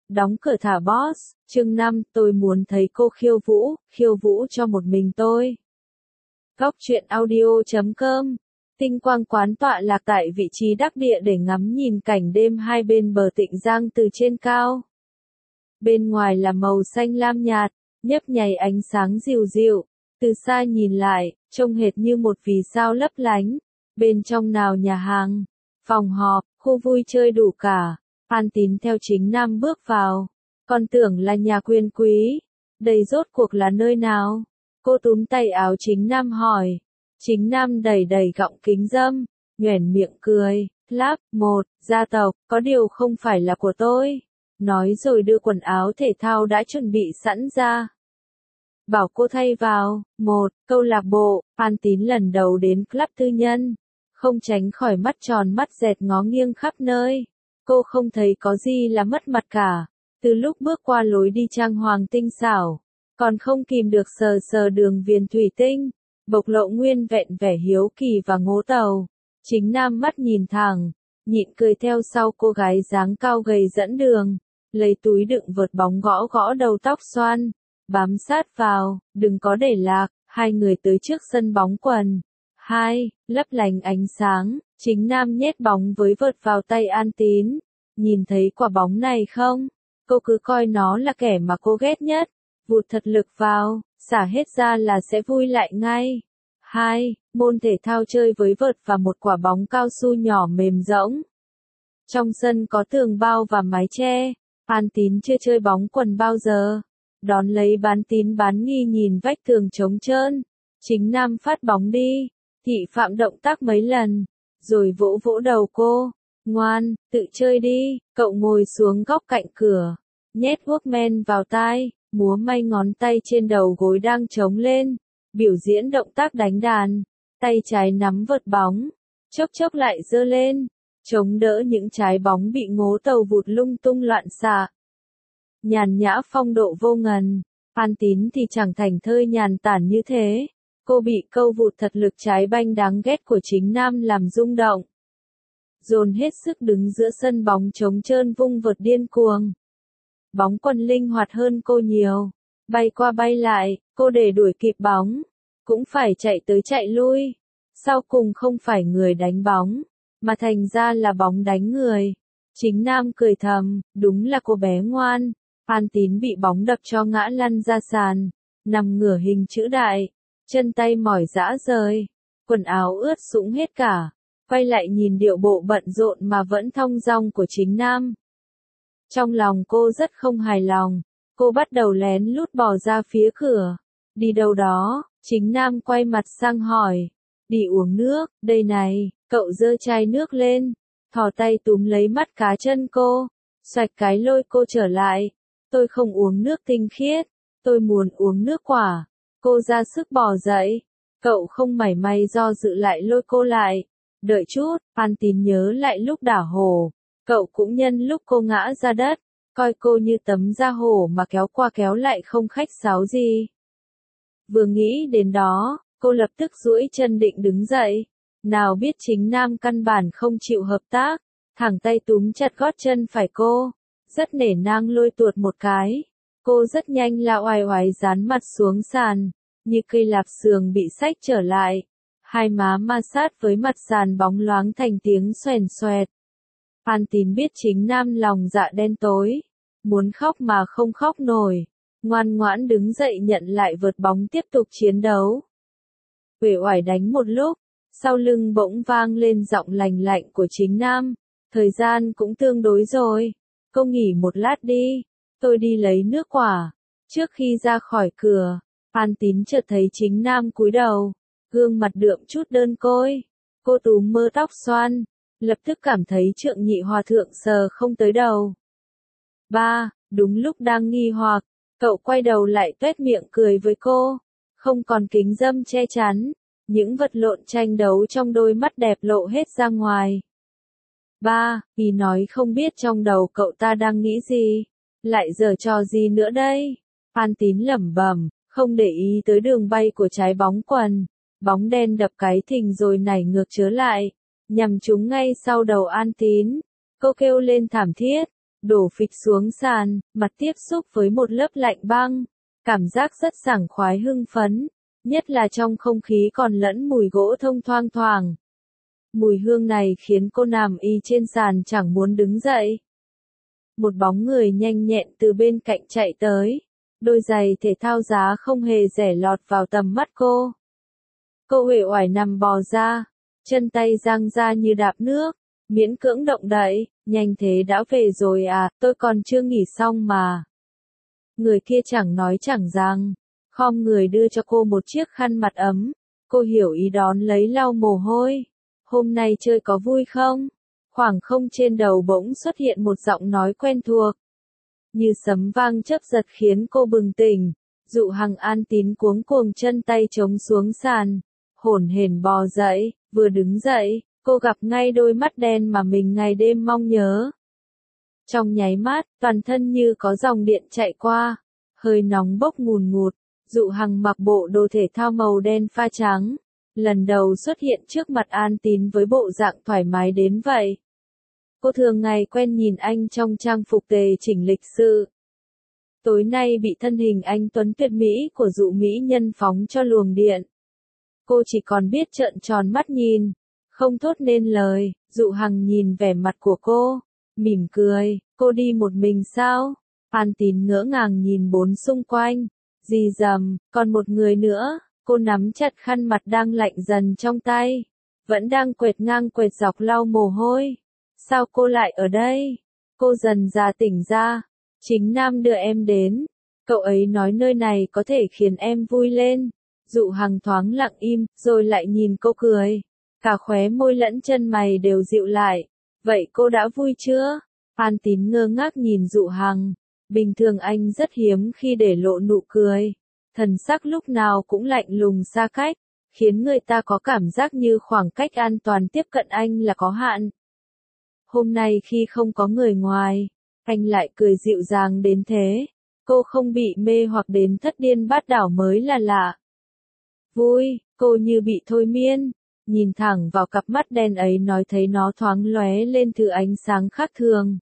Đóng cửa thả boss, chương 5, tôi muốn thấy cô khiêu vũ cho một mình tôi. Góc truyện audio.com. Tinh quang quán tọa lạc tại vị trí đắc địa để ngắm nhìn cảnh đêm hai bên bờ Tịnh Giang từ trên cao. Bên ngoài là màu xanh lam nhạt, nhấp nháy ánh sáng dịu dịu, từ xa nhìn lại, trông hệt như một vì sao lấp lánh. Bên trong nào nhà hàng, phòng họp, khu vui chơi đủ cả. Phan Tín theo Chính Nam bước vào. Còn tưởng là nhà quyền quý. Đây rốt cuộc là nơi nào? Cô túm tay áo Chính Nam hỏi. Chính Nam đẩy đẩy gọng kính râm, nhoẻn miệng cười, lắp, một, gia tộc, có điều không phải là của tôi. Nói rồi đưa quần áo thể thao đã chuẩn bị sẵn ra. Bảo cô thay vào, một, câu lạc bộ. Phan Tín lần đầu đến club tư nhân. Không tránh khỏi mắt tròn mắt dẹt ngó nghiêng khắp nơi. Cô không thấy có gì là mất mặt cả. Từ lúc bước qua lối đi trang hoàng tinh xảo, còn không kìm được sờ sờ đường viền thủy tinh, bộc lộ nguyên vẹn vẻ hiếu kỳ và ngố tàu. Chính Nam mắt nhìn thẳng, nhịn cười theo sau cô gái dáng cao gầy dẫn đường, lấy túi đựng vợt bóng gõ gõ đầu tóc xoăn, bám sát vào, đừng có để lạc. Hai người tới trước sân bóng quần. Hai, lấp lánh ánh sáng, Chính Nam nhét bóng với vợt vào tay An Tín. Nhìn thấy quả bóng này không? Cô cứ coi nó là kẻ mà cô ghét nhất. Vụt thật lực vào, xả hết ra là sẽ vui lại ngay. Hai, môn thể thao chơi với vợt và một quả bóng cao su nhỏ mềm rỗng. Trong sân có tường bao và mái che. An Tín chưa chơi bóng quần bao giờ. Đón lấy bán tín bán nghi nhìn vách tường trống trơn. Chính Nam phát bóng đi. Thị Phạm động tác mấy lần, rồi vỗ vỗ đầu cô. Ngoan, tự chơi đi. Cậu ngồi xuống góc cạnh cửa, nhét Walkman vào tai, múa may ngón tay trên đầu gối đang trống lên, biểu diễn động tác đánh đàn. Tay trái nắm vợt bóng, chốc chốc lại giơ lên, chống đỡ những trái bóng bị ngố tàu vụt lung tung loạn xạ. Nhàn nhã phong độ vô ngần. Phan Tín thì chẳng thành thơi nhàn tản như thế. Cô bị câu vụt thật lực trái banh đáng ghét của Chính Nam làm rung động. Dồn hết sức đứng giữa sân bóng trống trơn vung vợt điên cuồng. Bóng quần linh hoạt hơn cô nhiều. Bay qua bay lại, cô để đuổi kịp bóng. Cũng phải chạy tới chạy lui. Sau cùng không phải người đánh bóng, mà thành ra là bóng đánh người. Chính Nam cười thầm, đúng là cô bé ngoan. Phan Tín bị bóng đập cho ngã lăn ra sàn, nằm ngửa hình chữ đại. Chân tay mỏi rã rời, quần áo ướt sũng hết cả, quay lại nhìn điệu bộ bận rộn mà vẫn thong dong của Chính Nam. Trong lòng cô rất không hài lòng, cô bắt đầu lén lút bỏ ra phía cửa. Đi đâu đó? Chính Nam quay mặt sang hỏi. Đi uống nước, đây này. Cậu giơ chai nước lên, thò tay túm lấy mắt cá chân cô, xoạch cái lôi cô trở lại. Tôi không uống nước tinh khiết, tôi muốn uống nước quả. Cô ra sức bò dậy. Cậu không mảy may do dự lại lôi cô lại. Đợi chút, Phan Tín nhớ lại lúc đả hổ. Cậu cũng nhân lúc cô ngã ra đất, coi cô như tấm da hổ mà kéo qua kéo lại không khách sáo gì. Vừa nghĩ đến đó, cô lập tức duỗi chân định đứng dậy. Nào biết Chính Nam căn bản không chịu hợp tác, thẳng tay túm chặt gót chân phải cô, rất nể nang lôi tuột một cái. Cô rất nhanh là oai oái dán mặt xuống sàn, như cây lạp xưởng bị xách trở lại. Hai má ma sát với mặt sàn bóng loáng thành tiếng xoèn xoẹt. Phan Tín biết Chính Nam lòng dạ đen tối, muốn khóc mà không khóc nổi, ngoan ngoãn đứng dậy nhận lại vợt bóng tiếp tục chiến đấu. Uể oải đánh một lúc, sau lưng bỗng vang lên giọng lành lạnh của Chính Nam. Thời gian cũng tương đối rồi, cô nghỉ một lát đi. Tôi đi lấy nước quả. Trước khi ra khỏi cửa, Phan Tín chợt thấy Chính Nam cúi đầu, gương mặt đượm chút đơn côi. Cô túm mớ tóc xoăn, lập tức cảm thấy Trượng Nhị Hòa Thượng sờ không tới đầu. Ba, đúng lúc đang nghi hoặc, cậu quay đầu lại tuét miệng cười với cô. Không còn kính râm che chắn, những vật lộn tranh đấu trong đôi mắt đẹp lộ hết ra ngoài. Ba, vì nói không biết trong đầu cậu ta đang nghĩ gì. Lại giở trò gì nữa đây? Phan Tín lẩm bẩm, không để ý tới đường bay của trái bóng quần. Bóng đen đập cái thình rồi nảy ngược trở lại, nhằm trúng ngay sau đầu An Tín. Cô kêu lên thảm thiết, đổ phịch xuống sàn, mặt tiếp xúc với một lớp lạnh băng. Cảm giác rất sảng khoái hưng phấn, nhất là trong không khí còn lẫn mùi gỗ thông thoang thoảng. Mùi hương này khiến cô nằm y trên sàn chẳng muốn đứng dậy. Một bóng người nhanh nhẹn từ bên cạnh chạy tới. Đôi giày thể thao giá không hề rẻ lọt vào tầm mắt cô. Cô uể oải nằm bò ra, chân tay giang ra như đạp nước, miễn cưỡng động đậy, nhanh thế đã về rồi à, tôi còn chưa nghỉ xong mà. Người kia chẳng nói chẳng rằng, khom người đưa cho cô một chiếc khăn mặt ấm, cô hiểu ý đón lấy lau mồ hôi. Hôm nay chơi có vui không? Khoảng không trên đầu bỗng xuất hiện một giọng nói quen thuộc. Như sấm vang chớp giật khiến cô bừng tỉnh. Dụ Hằng An Tín cuống cuồng chân tay chống xuống sàn, hổn hển bò dậy, vừa đứng dậy, cô gặp ngay đôi mắt đen mà mình ngày đêm mong nhớ. Trong nháy mắt, toàn thân như có dòng điện chạy qua, hơi nóng bốc ngùn ngụt. Dụ Hằng mặc bộ đồ thể thao màu đen pha trắng, lần đầu xuất hiện trước mặt An Tín với bộ dạng thoải mái đến vậy. Cô thường ngày quen nhìn anh trong trang phục tề chỉnh lịch sự. Tối nay bị thân hình anh tuấn tuyệt mỹ của dụ mỹ nhân phóng cho luồng điện. Cô chỉ còn biết trợn tròn mắt nhìn, không thốt nên lời. Dụ Hằng nhìn vẻ mặt của cô, mỉm cười. Cô đi một mình sao? An Tín ngỡ ngàng nhìn bốn xung quanh. Rì rầm, còn một người nữa. Cô nắm chặt khăn mặt đang lạnh dần trong tay, vẫn đang quệt ngang quệt dọc lau mồ hôi. Sao cô lại ở đây? Cô dần dà tỉnh ra. Chính Nam đưa em đến. Cậu ấy nói nơi này có thể khiến em vui lên. Dụ Hằng thoáng lặng im, rồi lại nhìn cô cười. Cả khóe môi lẫn chân mày đều dịu lại. Vậy cô đã vui chưa? An Tín ngơ ngác nhìn Dụ Hằng. Bình thường anh rất hiếm khi để lộ nụ cười. Thần sắc lúc nào cũng lạnh lùng xa cách, khiến người ta có cảm giác như khoảng cách an toàn tiếp cận anh là có hạn. Hôm nay khi không có người ngoài, anh lại cười dịu dàng đến thế. Cô không bị mê hoặc đến thất điên bát đảo mới là lạ. Vui, cô như bị thôi miên, nhìn thẳng vào cặp mắt đen ấy nói thấy nó thoáng lóe lên thứ ánh sáng khác thường.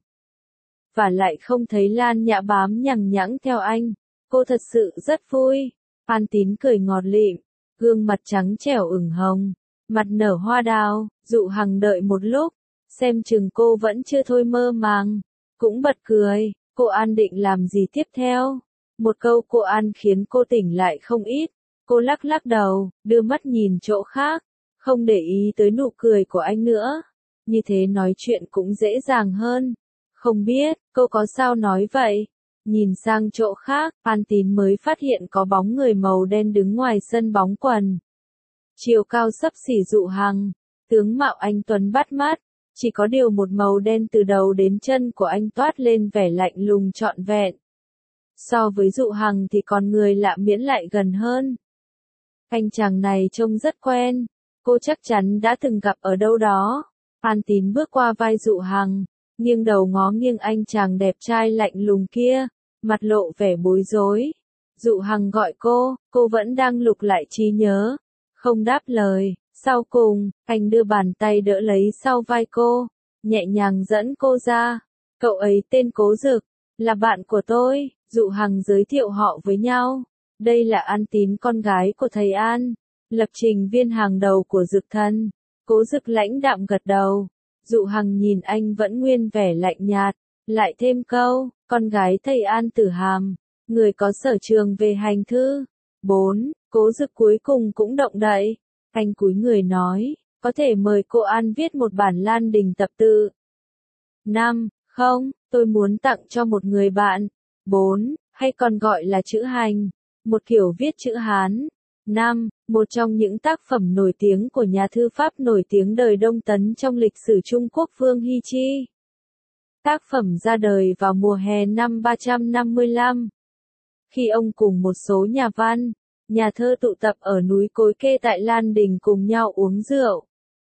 Và lại không thấy Lan Nhã bám nhằng nhẵng theo anh. Cô thật sự rất vui. An Tín cười ngọt lịm, gương mặt trắng trẻo ửng hồng, mặt nở hoa đào. Dụ Hằng đợi một lúc, xem chừng cô vẫn chưa thôi mơ màng, cũng bật cười. Cô An định làm gì tiếp theo? Một câu cô An khiến cô tỉnh lại không ít. Cô lắc lắc đầu, đưa mắt nhìn chỗ khác, không để ý tới nụ cười của anh nữa. Như thế nói chuyện cũng dễ dàng hơn. Không biết, cô có sao nói vậy? Nhìn sang chỗ khác, An Tín mới phát hiện có bóng người màu đen đứng ngoài sân bóng quần. Chiều cao xấp xỉ Dụ Hằng, tướng mạo anh tuấn bắt mắt, chỉ có điều một màu đen từ đầu đến chân của anh toát lên vẻ lạnh lùng trọn vẹn. So với Dụ Hằng thì con người lạ miễn lại gần hơn. Anh chàng này trông rất quen, cô chắc chắn đã từng gặp ở đâu đó. An Tín bước qua vai Dụ Hằng, nghiêng đầu ngó nghiêng anh chàng đẹp trai lạnh lùng kia, mặt lộ vẻ bối rối. Dụ Hằng gọi cô vẫn đang lục lại trí nhớ, không đáp lời. Sau cùng, anh đưa bàn tay đỡ lấy sau vai cô, nhẹ nhàng dẫn cô ra. Cậu ấy tên Cố Dực, là bạn của tôi. Dụ Hằng giới thiệu họ với nhau. Đây là An Tín, con gái của thầy An, lập trình viên hàng đầu của Dực Thần. Cố Dực lãnh đạm gật đầu. Dụ Hằng nhìn anh vẫn nguyên vẻ lạnh nhạt, lại thêm câu, con gái thầy An Tử Hàm, người có sở trường về hành thư. 4. Cố Dực cuối cùng cũng động đậy. Anh cúi người nói, có thể mời cô An viết một bản Lan Đình tập tự. 5. Không, tôi muốn tặng cho một người bạn. 4. Hay còn gọi là chữ hành, một kiểu viết chữ Hán. 5. Một trong những tác phẩm nổi tiếng của nhà thư pháp nổi tiếng đời Đông Tấn trong lịch sử Trung Quốc Vương Hy Chi. Tác phẩm ra đời vào mùa hè năm 355. Khi ông cùng một số nhà văn, nhà thơ tụ tập ở núi Cối Kê tại Lan Đình cùng nhau uống rượu,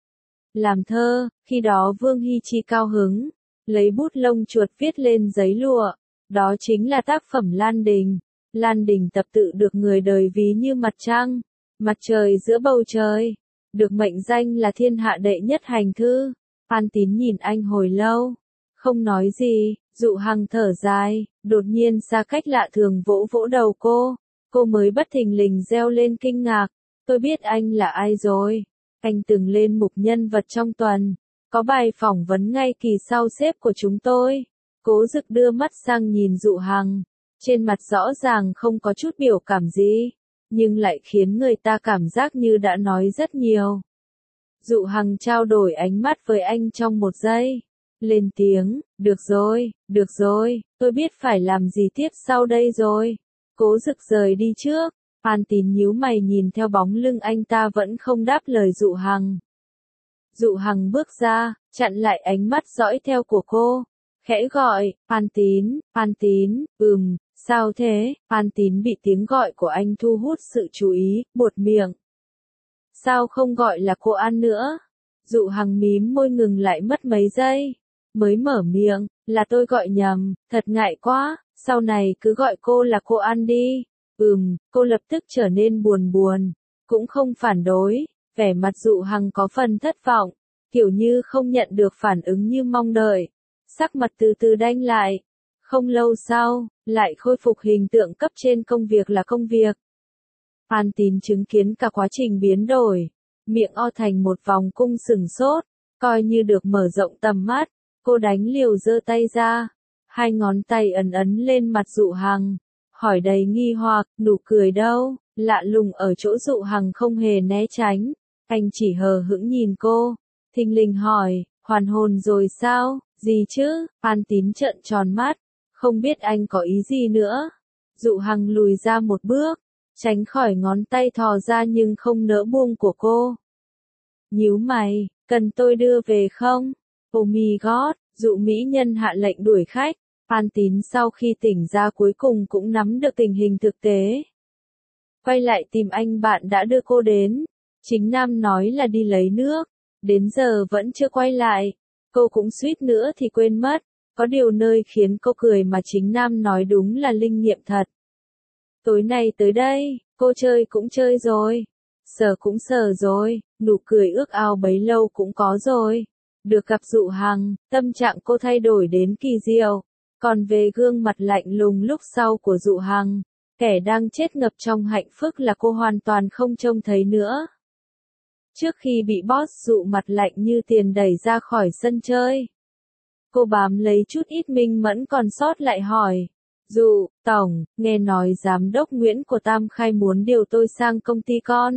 làm thơ. Khi đó Vương Hy Chi cao hứng, lấy bút lông chuột viết lên giấy lụa. Đó chính là tác phẩm Lan Đình. Lan Đình tập tự được người đời ví như mặt trăng, mặt trời giữa bầu trời, được mệnh danh là thiên hạ đệ nhất hành thư. An Tín nhìn anh hồi lâu, Không nói gì, Dụ Hằng thở dài, đột nhiên xa cách lạ thường vỗ vỗ đầu cô mới bất thình lình reo lên kinh ngạc, tôi biết anh là ai rồi, anh từng lên mục nhân vật trong tuần, có bài phỏng vấn ngay kỳ sau sếp của chúng tôi. Cố Dực đưa mắt sang nhìn Dụ Hằng, trên mặt rõ ràng không có chút biểu cảm gì, nhưng lại khiến người ta cảm giác như đã nói rất nhiều. Dụ Hằng trao đổi ánh mắt với anh trong một giây, lên tiếng, được rồi, tôi biết phải làm gì tiếp sau đây rồi. Cố Dực rời đi trước, Phan Tín nhíu mày nhìn theo bóng lưng anh ta vẫn không đáp lời Dụ Hằng. Dụ Hằng bước ra, chặn lại ánh mắt dõi theo của cô, khẽ gọi, Phan Tín, sao thế? Phan Tín bị tiếng gọi của anh thu hút sự chú ý, buột miệng. Sao không gọi là cô An nữa? Dụ Hằng mím môi ngừng lại mất mấy giây, mới mở miệng, là tôi gọi nhầm, thật ngại quá, sau này cứ gọi cô là cô An đi. Cô lập tức trở nên buồn, cũng không phản đối, vẻ mặt Dụ Hằng có phần thất vọng, kiểu như không nhận được phản ứng như mong đợi. Sắc mặt từ từ đanh lại, không lâu sau, lại khôi phục hình tượng cấp trên công việc là công việc. Phan Tín chứng kiến cả quá trình biến đổi, miệng o thành một vòng cung sừng sốt, coi như được mở rộng tầm mắt, cô đánh liều giơ tay ra, hai ngón tay ấn lên mặt Dụ Hằng, hỏi đầy nghi hoặc, nụ cười đâu? Lạ lùng ở chỗ Dụ Hằng không hề né tránh, anh chỉ hờ hững nhìn cô, thình lình hỏi, hoàn hồn rồi sao? Gì chứ? Phan Tín trợn tròn mắt, không biết anh có ý gì nữa. Dụ Hằng lùi ra một bước, tránh khỏi ngón tay thò ra nhưng không nỡ buông của cô. Nhíu mày, cần tôi đưa về không? Oh my god, Dụ mỹ nhân hạ lệnh đuổi khách. Phan Tín sau khi tỉnh ra cuối cùng cũng nắm được tình hình thực tế. Quay lại tìm anh bạn đã đưa cô đến. Chính Nam nói là đi lấy nước, đến giờ vẫn chưa quay lại. Cô cũng suýt nữa thì quên mất, có điều nơi khiến cô cười mà Chính Nam nói đúng là linh nghiệm thật. Tối nay tới đây, cô chơi cũng chơi rồi, sờ cũng sờ rồi, nụ cười ước ao bấy lâu cũng có rồi. Được gặp Dụ Hằng, tâm trạng cô thay đổi đến kỳ diệu. Còn về gương mặt lạnh lùng lúc sau của Dụ Hằng, kẻ đang chết ngập trong hạnh phúc là cô hoàn toàn không trông thấy nữa. Trước khi bị boss Dụ mặt lạnh như tiền đẩy ra khỏi sân chơi, cô bám lấy chút ít minh mẫn còn sót lại hỏi, Dụ, tổng, nghe nói giám đốc Nguyễn của Tam Khai muốn điều tôi sang công ty con.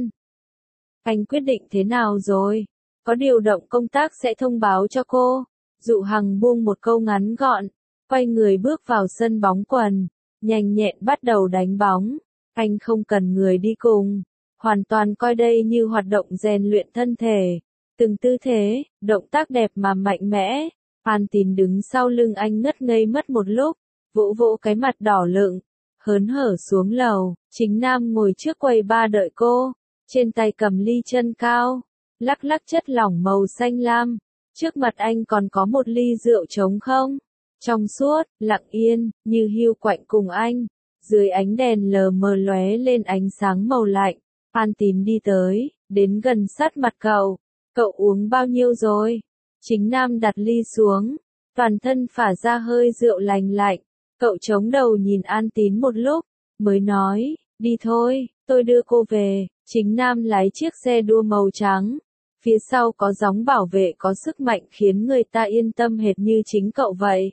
Anh quyết định thế nào rồi? Có điều động công tác sẽ thông báo cho cô. Dụ Hằng buông một câu ngắn gọn, quay người bước vào sân bóng quần, nhanh nhẹn bắt đầu đánh bóng. Anh không cần người đi cùng, hoàn toàn coi đây như hoạt động rèn luyện thân thể. Từng tư thế, động tác đẹp mà mạnh mẽ. Phan Tín đứng sau lưng anh ngất ngây mất một lúc, vỗ vỗ cái mặt đỏ lựng, hớn hở xuống lầu. Chính Nam ngồi trước quầy bar đợi cô, trên tay cầm ly chân cao, lắc lắc chất lỏng màu xanh lam. Trước mặt anh còn có một ly rượu trống không, trong suốt, lặng yên, như hiu quạnh cùng anh. Dưới ánh đèn lờ mờ lóe lên ánh sáng màu lạnh, Phan Tín đi tới, đến gần sát mặt cậu. Cậu uống bao nhiêu rồi? Chính Nam đặt ly xuống, toàn thân phả ra hơi rượu lành lạnh. Cậu chống đầu nhìn An Tín một lúc, mới nói, đi thôi, tôi đưa cô về. Chính Nam lái chiếc xe đua màu trắng. Phía sau có gióng bảo vệ có sức mạnh khiến người ta yên tâm hệt như chính cậu vậy.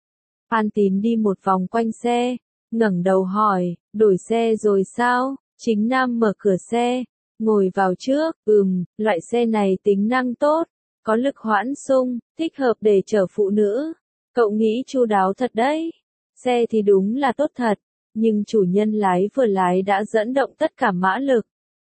Phan Tín đi một vòng quanh xe, ngẩng đầu hỏi, đổi xe rồi sao? Chính Nam mở cửa xe, ngồi vào trước, loại xe này tính năng tốt, có lực hoãn xung, thích hợp để chở phụ nữ. Cậu nghĩ chu đáo thật đấy. Xe thì đúng là tốt thật, nhưng chủ nhân lái vừa lái đã dẫn động tất cả mã lực.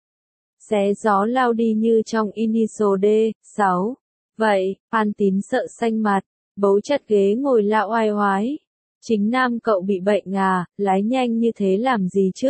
Xé gió lao đi như trong Initial D6. Vậy, Phan Tín sợ xanh mặt, bấu chặt ghế ngồi lạo oai oái. Chính Nam cậu bị bệnh à, lái nhanh như thế làm gì chứ?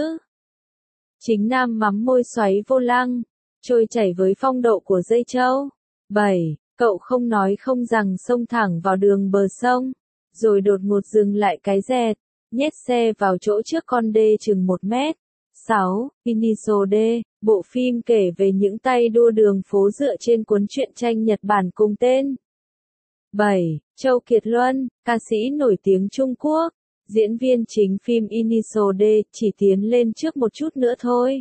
Chính Nam mắm môi xoáy vô lăng, trôi chảy với phong độ của dây trâu. 7. Cậu không nói không rằng xông thẳng vào đường bờ sông, rồi đột ngột dừng lại cái dẹt, nhét xe vào chỗ trước con đê chừng 1 mét. 6. Initial D, bộ phim kể về những tay đua đường phố dựa trên cuốn truyện tranh Nhật Bản cùng tên. 7. Châu Kiệt Luân, ca sĩ nổi tiếng Trung Quốc, diễn viên chính phim Initial D, chỉ tiến lên trước một chút nữa thôi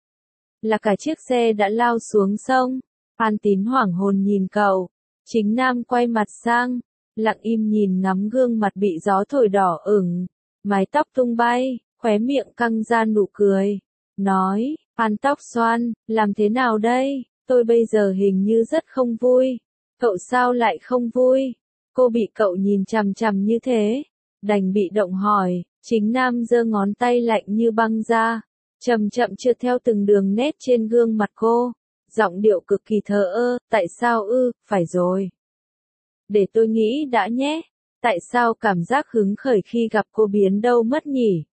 là cả chiếc xe đã lao xuống sông. Phan Tín hoảng hồn nhìn cậu. Chính Nam quay mặt sang, lặng im nhìn ngắm gương mặt bị gió thổi đỏ ửng, mái tóc tung bay, khóe miệng căng ra nụ cười. Nói, Phan Tóc Xoan, làm thế nào đây? Tôi bây giờ hình như rất không vui. Cậu sao lại không vui? Cô bị cậu nhìn chằm chằm như thế, đành bị động hỏi. Chính Nam giơ ngón tay lạnh như băng ra, chậm chậm trượt theo từng đường nét trên gương mặt cô, giọng điệu cực kỳ thờ ơ. Tại sao ư? Phải rồi. Để tôi nghĩ đã nhé. Tại sao cảm giác hứng khởi khi gặp cô biến đâu mất nhỉ?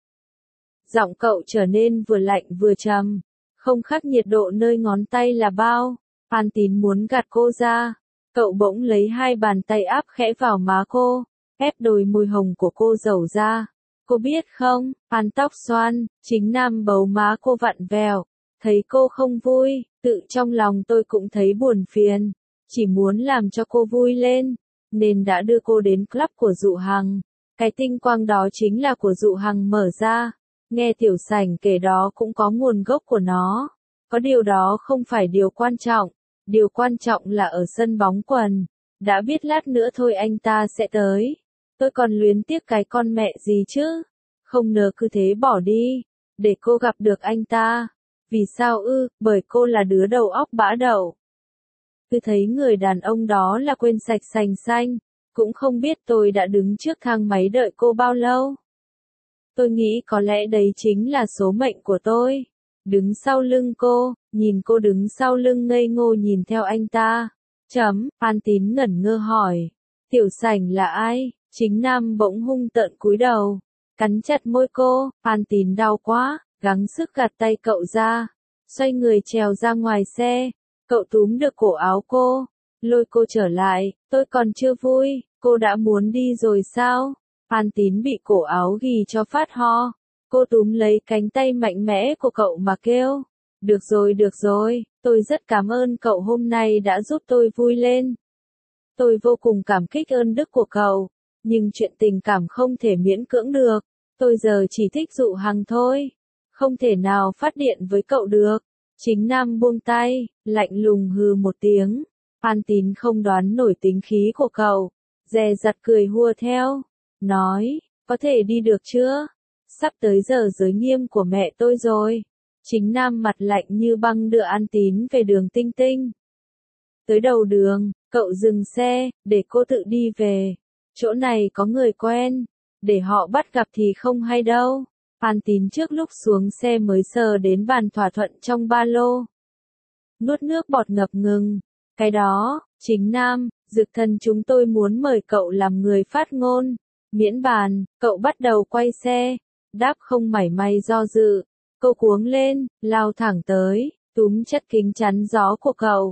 Giọng cậu trở nên vừa lạnh vừa trầm, không khác nhiệt độ nơi ngón tay là bao. Phan Tín muốn gạt cô ra. Cậu bỗng lấy hai bàn tay áp khẽ vào má cô, ép đôi môi hồng của cô dầu ra. Cô biết không, Phan Tóc Xoan, Chính Nam bấu má cô vặn vẹo. Thấy cô không vui, tự trong lòng tôi cũng thấy buồn phiền. Chỉ muốn làm cho cô vui lên, nên đã đưa cô đến club của Dụ Hằng. Cái tinh quang đó chính là của Dụ Hằng mở ra. Nghe Tiểu Sảnh kể đó cũng có nguồn gốc của nó. Có điều đó không phải điều quan trọng. Điều quan trọng là ở sân bóng quần. Đã biết lát nữa thôi anh ta sẽ tới. Tôi còn luyến tiếc cái con mẹ gì chứ. Không ngờ cứ thế bỏ đi. Để cô gặp được anh ta. Vì sao ư? Bởi cô là đứa đầu óc bã đậu. Cứ thấy người đàn ông đó là quên sạch sành xanh. Cũng không biết tôi đã đứng trước thang máy đợi cô bao lâu. Tôi nghĩ có lẽ đấy chính là số mệnh của tôi. Đứng sau lưng cô, nhìn cô đứng sau lưng ngây ngô nhìn theo anh ta. Phan Tín ngẩn ngơ hỏi. Tiểu Sảnh là ai? Chính Nam bỗng hung tợn cúi đầu, cắn chặt môi cô. Phan Tín đau quá, gắng sức gạt tay cậu ra, xoay người trèo ra ngoài xe. Cậu túm được cổ áo cô, lôi cô trở lại. Tôi còn chưa vui, cô đã muốn đi rồi sao? Phan Tín bị cổ áo ghì cho phát ho. Cô túm lấy cánh tay mạnh mẽ của cậu mà kêu. Được rồi, tôi rất cảm ơn cậu hôm nay đã giúp tôi vui lên. Tôi vô cùng cảm kích ơn đức của cậu, nhưng chuyện tình cảm không thể miễn cưỡng được. Tôi giờ chỉ thích Dụ Hằng thôi, không thể nào phát điện với cậu được. Chính Nam buông tay, lạnh lùng hừ một tiếng. Phan Tín không đoán nổi tính khí của cậu, dè dặt cười hùa theo, nói, có thể đi được chưa? Sắp tới giờ giới nghiêm của mẹ tôi rồi. Chính Nam mặt lạnh như băng đưa An Tín về đường Tinh Tinh. Tới đầu đường, cậu dừng xe, để cô tự đi về. Chỗ này có người quen, để họ bắt gặp thì không hay đâu. Phan Tín trước lúc xuống xe mới sờ đến bàn thỏa thuận trong ba lô. Nuốt nước bọt ngập ngừng. Cái đó, Chính Nam, Dực Thần chúng tôi muốn mời cậu làm người phát ngôn. Miễn bàn, cậu bắt đầu quay xe. Đáp không mảy may do dự. Cô cuống lên, lao thẳng tới, túm chặt kính chắn gió của cậu.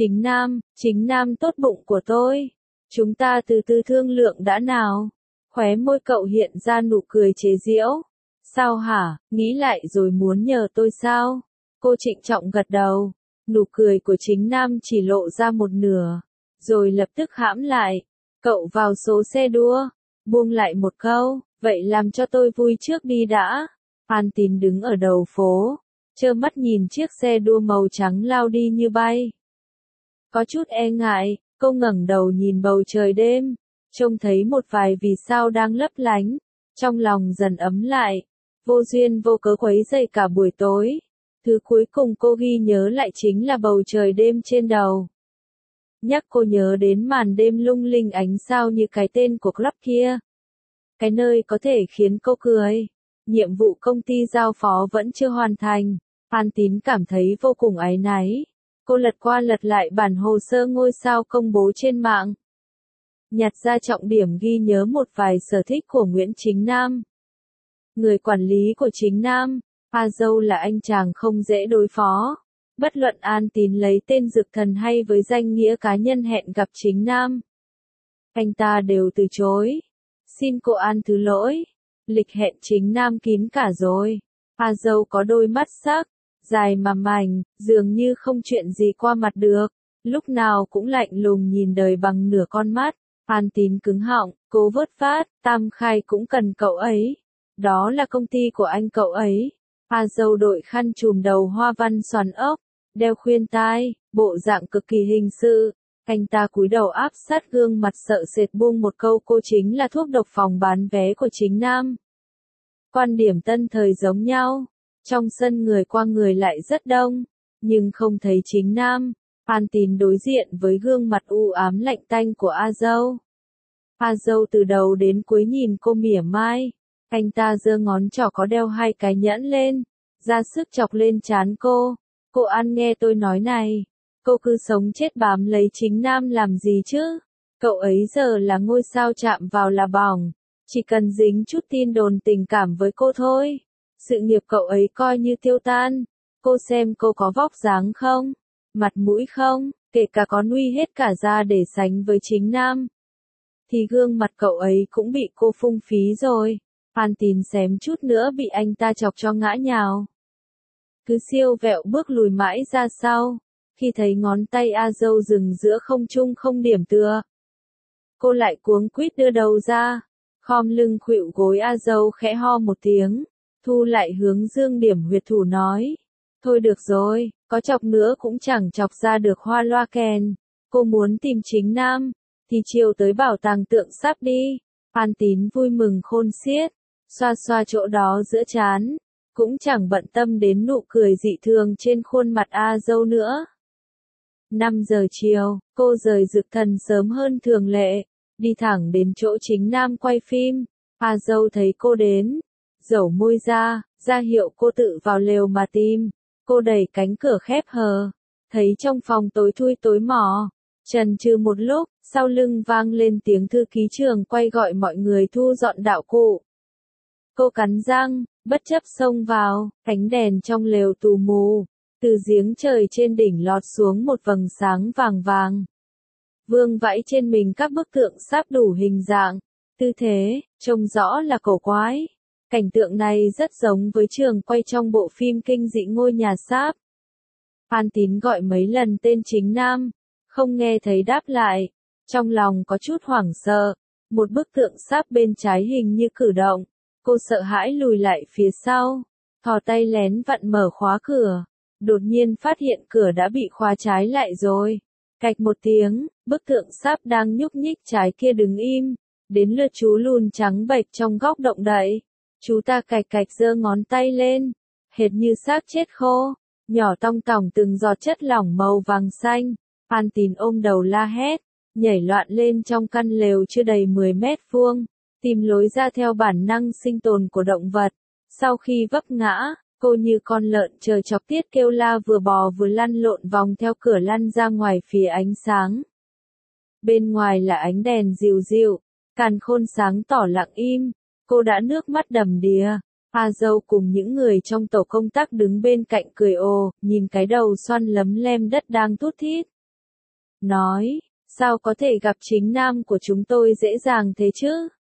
Chính Nam tốt bụng của tôi. Chúng ta từ từ thương lượng đã nào. Khóe môi cậu hiện ra nụ cười chế giễu. Sao hả, nghĩ lại rồi muốn nhờ tôi sao? Cô trịnh trọng gật đầu. Nụ cười của Chính Nam chỉ lộ ra một nửa, rồi lập tức hãm lại. Cậu vào số xe đua, buông lại một câu, vậy làm cho tôi vui trước đi đã. Phan Tín đứng ở đầu phố, trơ mắt nhìn chiếc xe đua màu trắng lao đi như bay. Có chút e ngại, cô ngẩng đầu nhìn bầu trời đêm, trông thấy một vài vì sao đang lấp lánh, trong lòng dần ấm lại, vô duyên vô cớ quấy rầy cả buổi tối. Thứ cuối cùng cô ghi nhớ lại chính là bầu trời đêm trên đầu. Nhắc cô nhớ đến màn đêm lung linh ánh sao như cái tên của club kia. Cái nơi có thể khiến cô cười. Nhiệm vụ công ty giao phó vẫn chưa hoàn thành. Phan Tín cảm thấy vô cùng áy náy. Cô lật qua lật lại bản hồ sơ ngôi sao công bố trên mạng. Nhặt ra trọng điểm ghi nhớ một vài sở thích của Nguyễn Chính Nam. Người quản lý của Chính Nam, A Dâu là anh chàng không dễ đối phó. Bất luận An Tín lấy tên Dực Thần hay với danh nghĩa cá nhân hẹn gặp Chính Nam, anh ta đều từ chối. Xin cô An thứ lỗi. Lịch hẹn Chính Nam kín cả rồi. A Dâu có đôi mắt sắc, dài mà mảnh, dường như không chuyện gì qua mặt được. Lúc nào cũng lạnh lùng nhìn đời bằng nửa con mắt. Phan Tín cứng họng, cố vớt vát, Tam Khai cũng cần cậu ấy. Đó là công ty của anh cậu ấy. A Dâu đội khăn trùm đầu hoa văn xoắn ốc, đeo khuyên tai, bộ dạng cực kỳ hình sự. Anh ta cúi đầu áp sát gương mặt sợ sệt buông một câu cô chính là thuốc độc phòng bán vé của chính nam. Quan điểm tân thời giống nhau. Trong sân người qua người lại rất đông, nhưng không thấy chính nam. Phan Tín đối diện với gương mặt u ám lạnh tanh của A Dâu. A Dâu từ đầu đến cuối nhìn cô mỉa mai. Anh ta giơ ngón trỏ có đeo 2 cái nhẫn lên, ra sức chọc lên trán cô. Cô ăn nghe tôi nói này. Cô cứ sống chết bám lấy chính nam làm gì chứ? Cậu ấy giờ là ngôi sao chạm vào là bỏng. Chỉ cần dính chút tin đồn tình cảm với cô thôi. Sự nghiệp cậu ấy coi như tiêu tan. Cô xem cô có vóc dáng không? Mặt mũi không? Kể cả có nuôi hết cả ra để sánh với chính nam. Thì gương mặt cậu ấy cũng bị cô phung phí rồi. Phan Tín xém chút nữa bị anh ta chọc cho ngã nhào. Cứ siêu vẹo bước lùi mãi ra sau. Khi thấy ngón tay A Dâu dừng giữa không trung không điểm tựa. Cô lại cuống quýt đưa đầu ra. Khom lưng khuỵu gối A Dâu khẽ ho một tiếng. Thu lại hướng dương điểm huyệt thủ nói. Thôi được rồi, có chọc nữa cũng chẳng chọc ra được hoa loa kèn. Cô muốn tìm chính nam, thì chiều tới bảo tàng tượng sắp đi. Phan Tín vui mừng khôn xiết, xoa xoa chỗ đó giữa trán, cũng chẳng bận tâm đến nụ cười dị thường trên khuôn mặt A Dâu nữa. 5 giờ chiều, cô rời Dực Thần sớm hơn thường lệ, đi thẳng đến chỗ chính nam quay phim. A Dâu thấy cô đến, dẩu môi ra hiệu cô tự vào lều mà tìm. Cô đẩy cánh cửa khép hờ, thấy trong phòng tối thui tối mò, chần chừ một lúc, sau lưng vang lên tiếng thư ký trường quay gọi mọi người thu dọn đạo cụ. Cô cắn răng, bất chấp xông vào, ánh đèn trong lều tù mù, từ giếng trời trên đỉnh lọt xuống một vầng sáng vàng vàng. Vương vãi trên mình các bức tượng sáp đủ hình dạng, tư thế, trông rõ là cổ quái. Cảnh tượng này rất giống với trường quay trong bộ phim kinh dị ngôi nhà sáp. Phan Tín gọi mấy lần tên chính nam, không nghe thấy đáp lại. Trong lòng có chút hoảng sợ, một bức tượng sáp bên trái hình như cử động. Cô sợ hãi lùi lại phía sau, thò tay lén vặn mở khóa cửa. Đột nhiên phát hiện cửa đã bị khóa trái lại rồi. Cạch một tiếng, bức tượng sáp đang nhúc nhích trái kia đứng im. Đến lượt chú lùn trắng bệch trong góc động đậy. Chú ta cạch cạch giơ ngón tay lên, hệt như xác chết khô, nhỏ tong tỏng từng giọt chất lỏng màu vàng xanh. Phan Tín ôm đầu la hét, nhảy loạn lên trong căn lều chưa đầy 10 mét vuông, tìm lối ra theo bản năng sinh tồn của động vật. Sau khi vấp ngã, cô như con lợn trời chọc tiết kêu la vừa bò vừa lăn lộn vòng theo cửa lăn ra ngoài phía ánh sáng. Bên ngoài là ánh đèn dịu dịu, càn khôn sáng tỏ lặng im. Cô đã nước mắt đầm đìa. A Dâu cùng những người trong tổ công tác đứng bên cạnh cười ồ, nhìn cái đầu xoăn lấm lem đất đang thút thít. Nói, sao có thể gặp chính nam của chúng tôi dễ dàng thế chứ?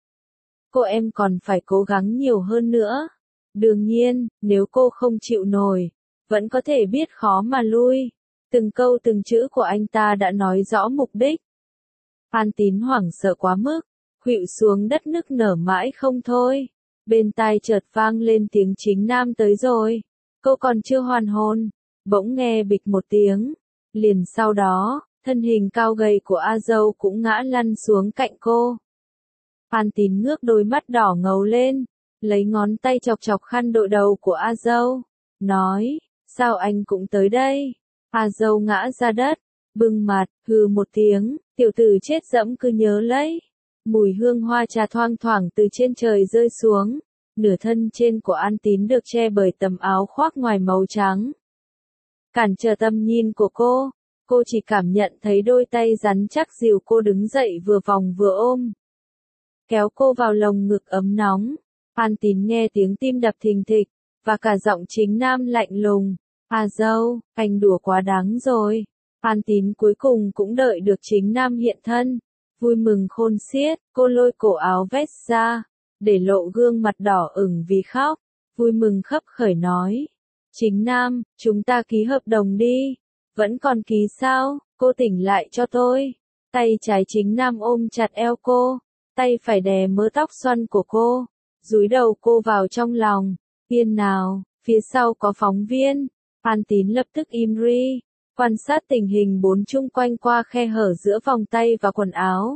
Cô em còn phải cố gắng nhiều hơn nữa. Đương nhiên, nếu cô không chịu nổi, vẫn có thể biết khó mà lui. Từng câu từng chữ của anh ta đã nói rõ mục đích. Phan Tín hoảng sợ quá mức, khuỵu xuống đất nức nở mãi không thôi. Bên tai chợt vang lên tiếng chính nam tới rồi. Cô còn chưa hoàn hồn, bỗng nghe bịch một tiếng. Liền sau đó, thân hình cao gầy của A Dâu cũng ngã lăn xuống cạnh cô. Phan Tín ngước đôi mắt đỏ ngầu lên, lấy ngón tay chọc chọc khăn đội đầu của A Dâu, nói, sao anh cũng tới đây? A Dâu ngã ra đất, bưng mặt, hừ một tiếng, tiểu tử chết dẫm cứ nhớ lấy. Mùi hương hoa trà thoang thoảng từ trên trời rơi xuống, nửa thân trên của An Tín được che bởi tấm áo khoác ngoài màu trắng. Cản trở tầm nhìn của cô chỉ cảm nhận thấy đôi tay rắn chắc dìu cô đứng dậy vừa vòng vừa ôm. Kéo cô vào lồng ngực ấm nóng. An Tín nghe tiếng tim đập thình thịch, và cả giọng chính nam lạnh lùng. A Dâu, anh đùa quá đáng rồi. An Tín cuối cùng cũng đợi được chính nam hiện thân. Vui mừng khôn xiết, cô lôi cổ áo vest ra, để lộ gương mặt đỏ ửng vì khóc. Vui mừng khấp khởi nói. Chính nam, chúng ta ký hợp đồng đi. Vẫn còn ký sao? Cô tỉnh lại cho tôi. Tay trái Chính Nam ôm chặt eo cô, tay phải đè mớ tóc xoăn của cô, dúi đầu cô vào trong lòng. Yên nào, phía sau có phóng viên. Phan Tín lập tức im ri, quan sát tình hình bốn chung quanh qua khe hở giữa vòng tay và quần áo.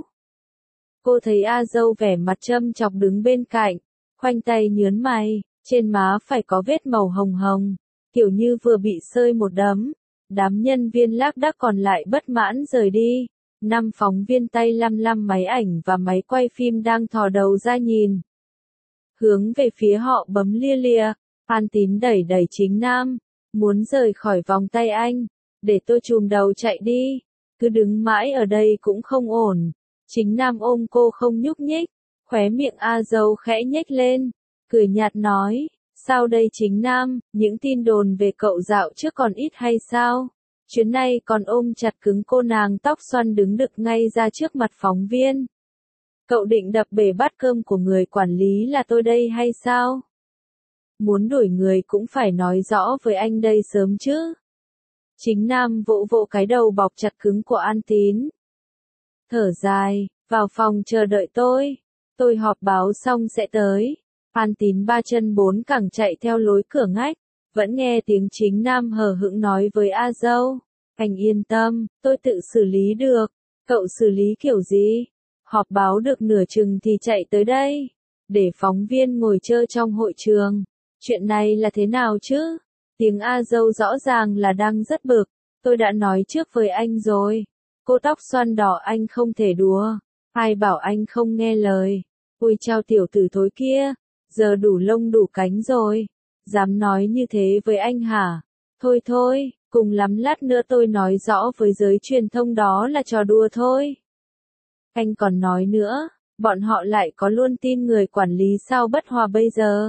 Cô thấy A Dâu vẻ mặt châm chọc đứng bên cạnh, khoanh tay nhớn mày, trên má phải có vết màu hồng hồng, kiểu như vừa bị sơi một đấm. Đám nhân viên lác đác còn lại bất mãn rời đi. 5 phóng viên tay lăm lăm máy ảnh và máy quay phim đang thò đầu ra nhìn. Hướng về phía họ bấm lia lịa, Phan Tín đẩy đẩy Chính Nam, muốn rời khỏi vòng tay anh, để tôi chùm đầu chạy đi, cứ đứng mãi ở đây cũng không ổn. Chính Nam ôm cô không nhúc nhích, khóe miệng A Dâu khẽ nhếch lên, cười nhạt nói, sao đây Chính Nam, những tin đồn về cậu dạo trước còn ít hay sao? Chuyến này còn ôm chặt cứng cô nàng tóc xoăn đứng đực ngay ra trước mặt phóng viên. Cậu định đập bể bát cơm của người quản lý là tôi đây hay sao? Muốn đuổi người cũng phải nói rõ với anh đây sớm chứ. Chính Nam vỗ vỗ cái đầu bọc chặt cứng của An Tín. Thở dài, vào phòng chờ đợi tôi họp báo xong sẽ tới. An Tín ba chân bốn cẳng chạy theo lối cửa ngách, vẫn nghe tiếng Chính Nam hờ hững nói với A Dâu. Anh yên tâm, tôi tự xử lý được. Cậu xử lý kiểu gì? Họp báo được nửa chừng thì chạy tới đây, để phóng viên ngồi chơi trong hội trường. Chuyện này là thế nào chứ? Tiếng A Dâu rõ ràng là đang rất bực. Tôi đã nói trước với anh rồi. Cô tóc xoăn đỏ anh không thể đùa. Ai bảo anh không nghe lời. Ôi chao tiểu tử thối kia, giờ đủ lông đủ cánh rồi. Dám nói như thế với anh hả? Thôi thôi, cùng lắm lát nữa tôi nói rõ với giới truyền thông đó là trò đùa thôi. Anh còn nói nữa, bọn họ lại có luôn tin người quản lý sao bất hòa bây giờ.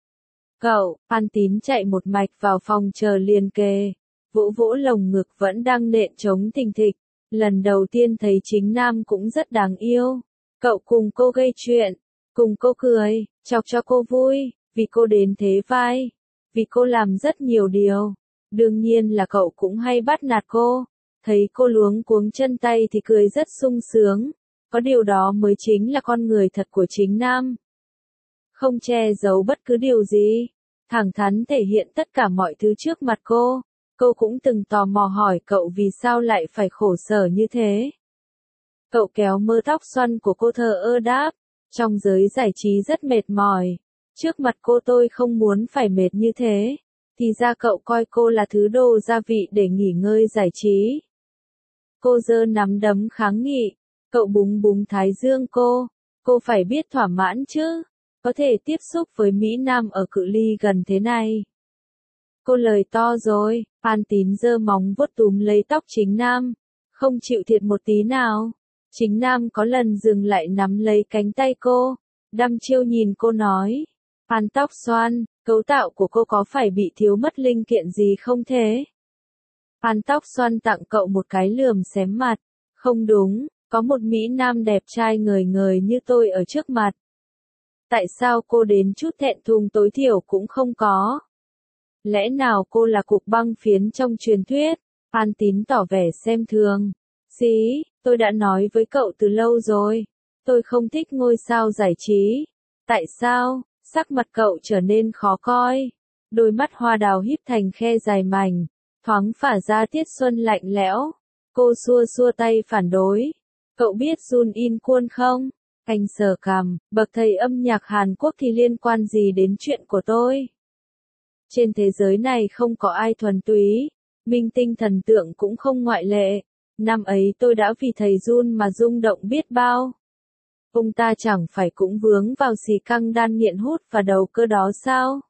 Cậu, Phan Tín chạy một mạch vào phòng chờ liền kề, vỗ vỗ lồng ngực vẫn đang nện trống thình thịch. Lần đầu tiên thấy Chính Nam cũng rất đáng yêu. Cậu cùng cô gây chuyện, cùng cô cười, chọc cho cô vui, vì cô đến thế vai, vì cô làm rất nhiều điều. Đương nhiên là cậu cũng hay bắt nạt cô, thấy cô luống cuống chân tay thì cười rất sung sướng. Có điều đó mới chính là con người thật của Chính Nam. Không che giấu bất cứ điều gì, thẳng thắn thể hiện tất cả mọi thứ trước mặt cô. Cô cũng từng tò mò hỏi cậu vì sao lại phải khổ sở như thế. Cậu kéo mớ tóc xoăn của cô thờ ơ đáp, trong giới giải trí rất mệt mỏi. Trước mặt cô tôi không muốn phải mệt như thế. Thì ra cậu coi cô là thứ đồ gia vị để nghỉ ngơi giải trí. Cô giơ nắm đấm kháng nghị. Cậu búng búng thái dương cô phải biết thỏa mãn chứ, có thể tiếp xúc với Mỹ Nam ở cự ly gần thế này. Cô lời to rồi, Phan Tín giơ móng vuốt túm lấy tóc Chính Nam, không chịu thiệt một tí nào. Chính Nam có lần dừng lại nắm lấy cánh tay cô, đăm chiêu nhìn cô nói, Phan tóc xoăn, cấu tạo của cô có phải bị thiếu mất linh kiện gì không thế? Phan tóc xoăn tặng cậu một cái lườm xém mặt, không đúng. Có một Mỹ Nam đẹp trai ngời ngời như tôi ở trước mặt. Tại sao cô đến chút thẹn thùng tối thiểu cũng không có? Lẽ nào cô là cục băng phiến trong truyền thuyết? Phan Tín tỏ vẻ xem thường. Xí, tôi đã nói với cậu từ lâu rồi. Tôi không thích ngôi sao giải trí. Tại sao? Sắc mặt cậu trở nên khó coi. Đôi mắt hoa đào híp thành khe dài mảnh, thoáng phả ra tiết xuân lạnh lẽo. Cô xua xua tay phản đối. Cậu biết Jun In Kwon không? Anh sờ cằm, bậc thầy âm nhạc Hàn Quốc thì liên quan gì đến chuyện của tôi? Trên thế giới này không có ai thuần túy, minh tinh thần tượng cũng không ngoại lệ. Năm ấy tôi đã vì thầy Jun mà rung động biết bao. Ông ta chẳng phải cũng vướng vào xì căng đan nghiện hút và đầu cơ đó sao?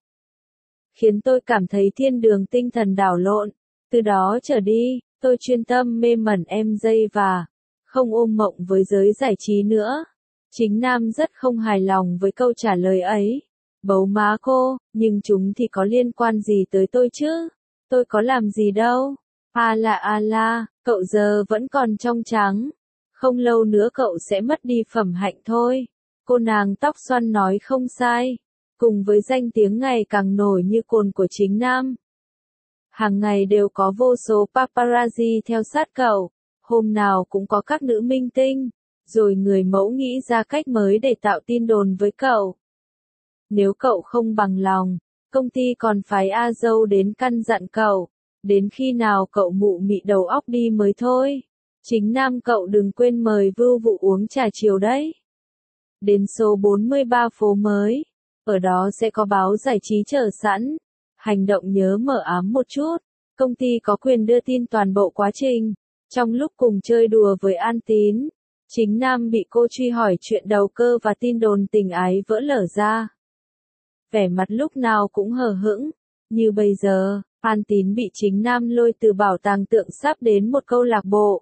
Khiến tôi cảm thấy thiên đường tinh thần đảo lộn. Từ đó trở đi, tôi chuyên tâm mê mẩn MJ và không ôm mộng với giới giải trí nữa. Chính Nam rất không hài lòng với câu trả lời ấy. Bấu má cô, nhưng chúng thì có liên quan gì tới tôi chứ? Tôi có làm gì đâu. À la, cậu giờ vẫn còn trong trắng. Không lâu nữa cậu sẽ mất đi phẩm hạnh thôi. Cô nàng tóc xoăn nói không sai. Cùng với danh tiếng ngày càng nổi như cồn của Chính Nam. Hàng ngày đều có vô số paparazzi theo sát cậu. Hôm nào cũng có các nữ minh tinh, rồi người mẫu nghĩ ra cách mới để tạo tin đồn với cậu. Nếu cậu không bằng lòng, công ty còn phái A dâu đến căn dặn cậu, đến khi nào cậu mụ mị đầu óc đi mới thôi. Chính nam cậu đừng quên mời Vưu Vụ uống trà chiều đấy. Đến số 43 phố mới, ở đó sẽ có báo giải trí chờ sẵn. Hành động nhớ mở ám một chút, công ty có quyền đưa tin toàn bộ quá trình. Trong lúc cùng chơi đùa với An Tín, chính nam bị cô truy hỏi chuyện đầu cơ và tin đồn tình ái vỡ lở ra. Vẻ mặt lúc nào cũng hờ hững, như bây giờ, An Tín bị chính nam lôi từ bảo tàng tượng sắp đến một câu lạc bộ.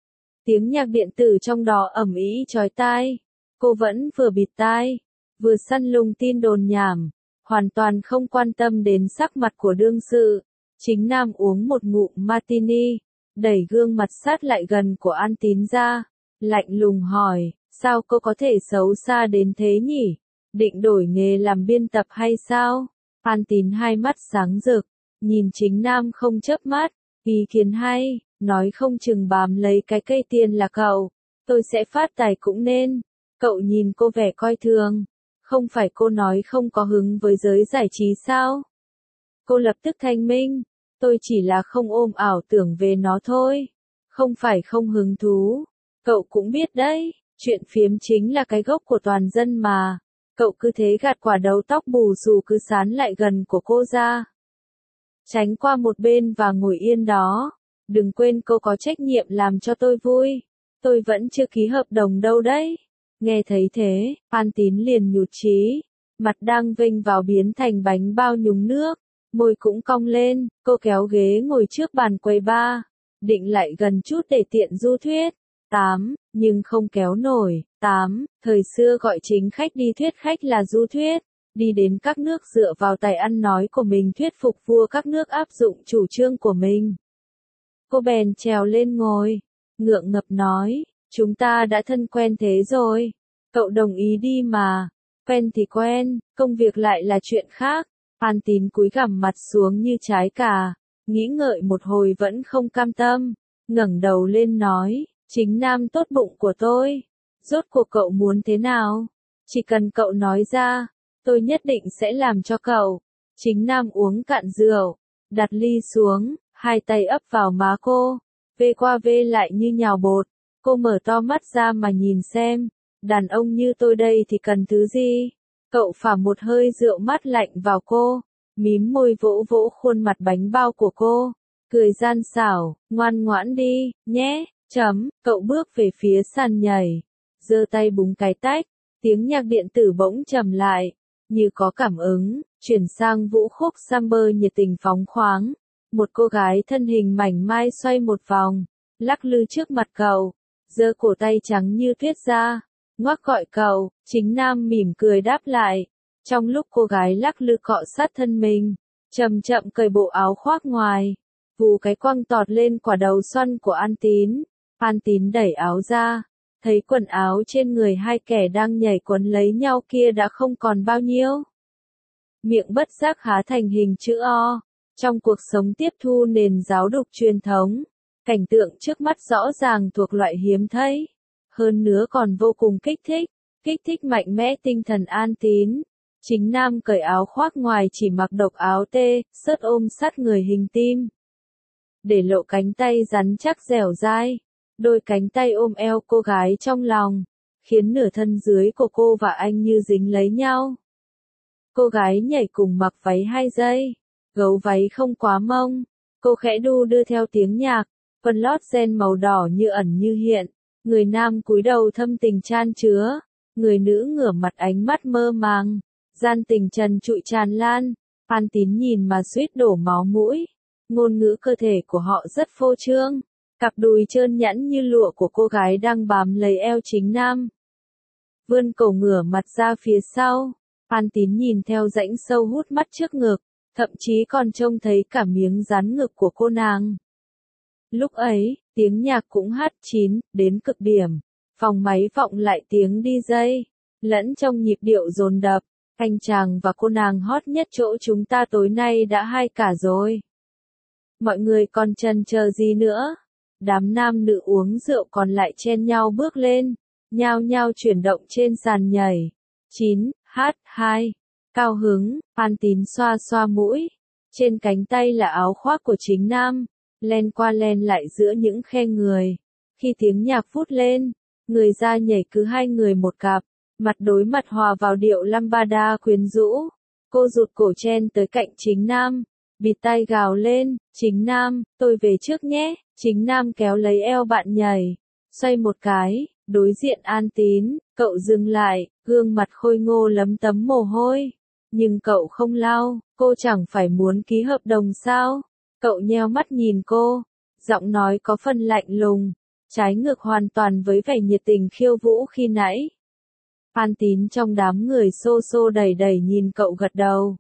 Tiếng nhạc điện tử trong đó ầm ĩ chói tai, cô vẫn vừa bịt tai, vừa săn lùng tin đồn nhảm, hoàn toàn không quan tâm đến sắc mặt của đương sự. Chính nam uống một ngụm martini, đẩy gương mặt sát lại gần của An Tín ra, lạnh lùng hỏi, sao cô có thể xấu xa đến thế nhỉ? Định đổi nghề làm biên tập hay sao? An Tín hai mắt sáng rực, nhìn chính nam không chớp mắt, ý kiến hay, nói không chừng bám lấy cái cây tiền là cậu, tôi sẽ phát tài cũng nên. Cậu nhìn cô vẻ coi thường, không phải cô nói không có hứng với giới giải trí sao? Cô lập tức thanh minh, tôi chỉ là không ôm ảo tưởng về nó thôi, không phải không hứng thú. Cậu cũng biết đấy, chuyện phiếm chính là cái gốc của toàn dân mà. Cậu cứ thế gạt quả đầu tóc bù xù cứ sán lại gần của cô ra. Tránh qua một bên và ngồi yên đó. Đừng quên cô có trách nhiệm làm cho tôi vui. Tôi vẫn chưa ký hợp đồng đâu đấy. Nghe thấy thế, An Tín liền nhụt chí. Mặt đang vênh vào biến thành bánh bao nhúng nước. Môi cũng cong lên, cô kéo ghế ngồi trước bàn quầy bar. Định lại gần chút để tiện du thuyết. 8, nhưng không kéo nổi. 8, thời xưa gọi chính khách đi thuyết khách là du thuyết. Đi đến các nước dựa vào tài ăn nói của mình thuyết phục vua các nước áp dụng chủ trương của mình. Cô bèn trèo lên ngồi, ngượng ngập nói, chúng ta đã thân quen thế rồi. Cậu đồng ý đi mà. Quen thì quen, công việc lại là chuyện khác. An Tín cúi gằm mặt xuống như trái cà, nghĩ ngợi một hồi vẫn không cam tâm, ngẩng đầu lên nói, chính nam tốt bụng của tôi. Rốt cuộc cậu muốn thế nào? Chỉ cần cậu nói ra, tôi nhất định sẽ làm cho cậu. Chính nam uống cạn rượu, đặt ly xuống, hai tay ấp vào má cô, vê qua vê lại như nhào bột. Cô mở to mắt ra mà nhìn xem, đàn ông như tôi đây thì cần thứ gì? Cậu phả một hơi rượu mát lạnh vào cô, mím môi vỗ vỗ khuôn mặt bánh bao của cô, cười gian xảo, ngoan ngoãn đi, nhé, cậu bước về phía sàn nhảy, giơ tay búng cái tách, tiếng nhạc điện tử bỗng trầm lại, như có cảm ứng, chuyển sang vũ khúc samba nhiệt tình phóng khoáng. Một cô gái thân hình mảnh mai xoay một vòng, lắc lư trước mặt cậu, giơ cổ tay trắng như tuyết ra, ngoắc gọi cậu. Chính nam mỉm cười đáp lại. Trong lúc cô gái lắc lư cọ sát thân mình, chậm chậm cởi bộ áo khoác ngoài, vù cái quăng tọt lên quả đầu xoăn của An Tín. An Tín đẩy áo ra, thấy quần áo trên người hai kẻ đang nhảy quấn lấy nhau kia đã không còn bao nhiêu. Miệng bất giác há thành hình chữ O. Trong cuộc sống tiếp thu nền giáo dục truyền thống, cảnh tượng trước mắt rõ ràng thuộc loại hiếm thấy. Hơn nữa còn vô cùng kích thích mạnh mẽ tinh thần An Tín. Chính nam cởi áo khoác ngoài chỉ mặc độc áo tê, sớt ôm sát người hình tim. Để lộ cánh tay rắn chắc dẻo dai, đôi cánh tay ôm eo cô gái trong lòng, khiến nửa thân dưới của cô và anh như dính lấy nhau. Cô gái nhảy cùng mặc váy 2 giây, gấu váy không quá mông, cô khẽ đu đưa theo tiếng nhạc, quần lót ren màu đỏ như ẩn như hiện. Người nam cúi đầu thâm tình chan chứa, người nữ ngửa mặt ánh mắt mơ màng, gian tình trần trụi tràn lan. An Tín nhìn mà suýt đổ máu mũi. Ngôn ngữ cơ thể của họ rất phô trương, cặp đùi trơn nhẵn như lụa của cô gái đang bám lấy eo chính nam. Vươn cổ ngửa mặt ra phía sau, An Tín nhìn theo rãnh sâu hút mắt trước ngực, thậm chí còn trông thấy cả miếng dán ngực của cô nàng. Lúc ấy, tiếng nhạc cũng hát chín, đến cực điểm. Phòng máy vọng lại tiếng DJ, lẫn trong nhịp điệu dồn đập. Anh chàng và cô nàng hot nhất chỗ chúng ta tối nay đã hai cả rồi. Mọi người còn chần chờ gì nữa? Đám nam nữ uống rượu còn lại chen nhau bước lên, nhao nhao chuyển động trên sàn nhảy. 9H2. Cao hứng, Phan Tín xoa xoa mũi. Trên cánh tay là áo khoác của chính nam, len qua len lại giữa những khe người. Khi tiếng nhạc vút lên, người ra nhảy cứ hai người một cặp, mặt đối mặt hòa vào điệu lambada quyến rũ. Cô rụt cổ chen tới cạnh chính nam, bịt tai gào lên, chính nam, tôi về trước nhé. Chính nam kéo lấy eo bạn nhảy, xoay một cái, đối diện An Tín, cậu dừng lại, gương mặt khôi ngô lấm tấm mồ hôi. Nhưng cậu không lau, cô chẳng phải muốn ký hợp đồng sao? Cậu nheo mắt nhìn cô, giọng nói có phần lạnh lùng, trái ngược hoàn toàn với vẻ nhiệt tình khiêu vũ khi nãy. An Tín trong đám người xô xô đẩy đẩy nhìn cậu gật đầu.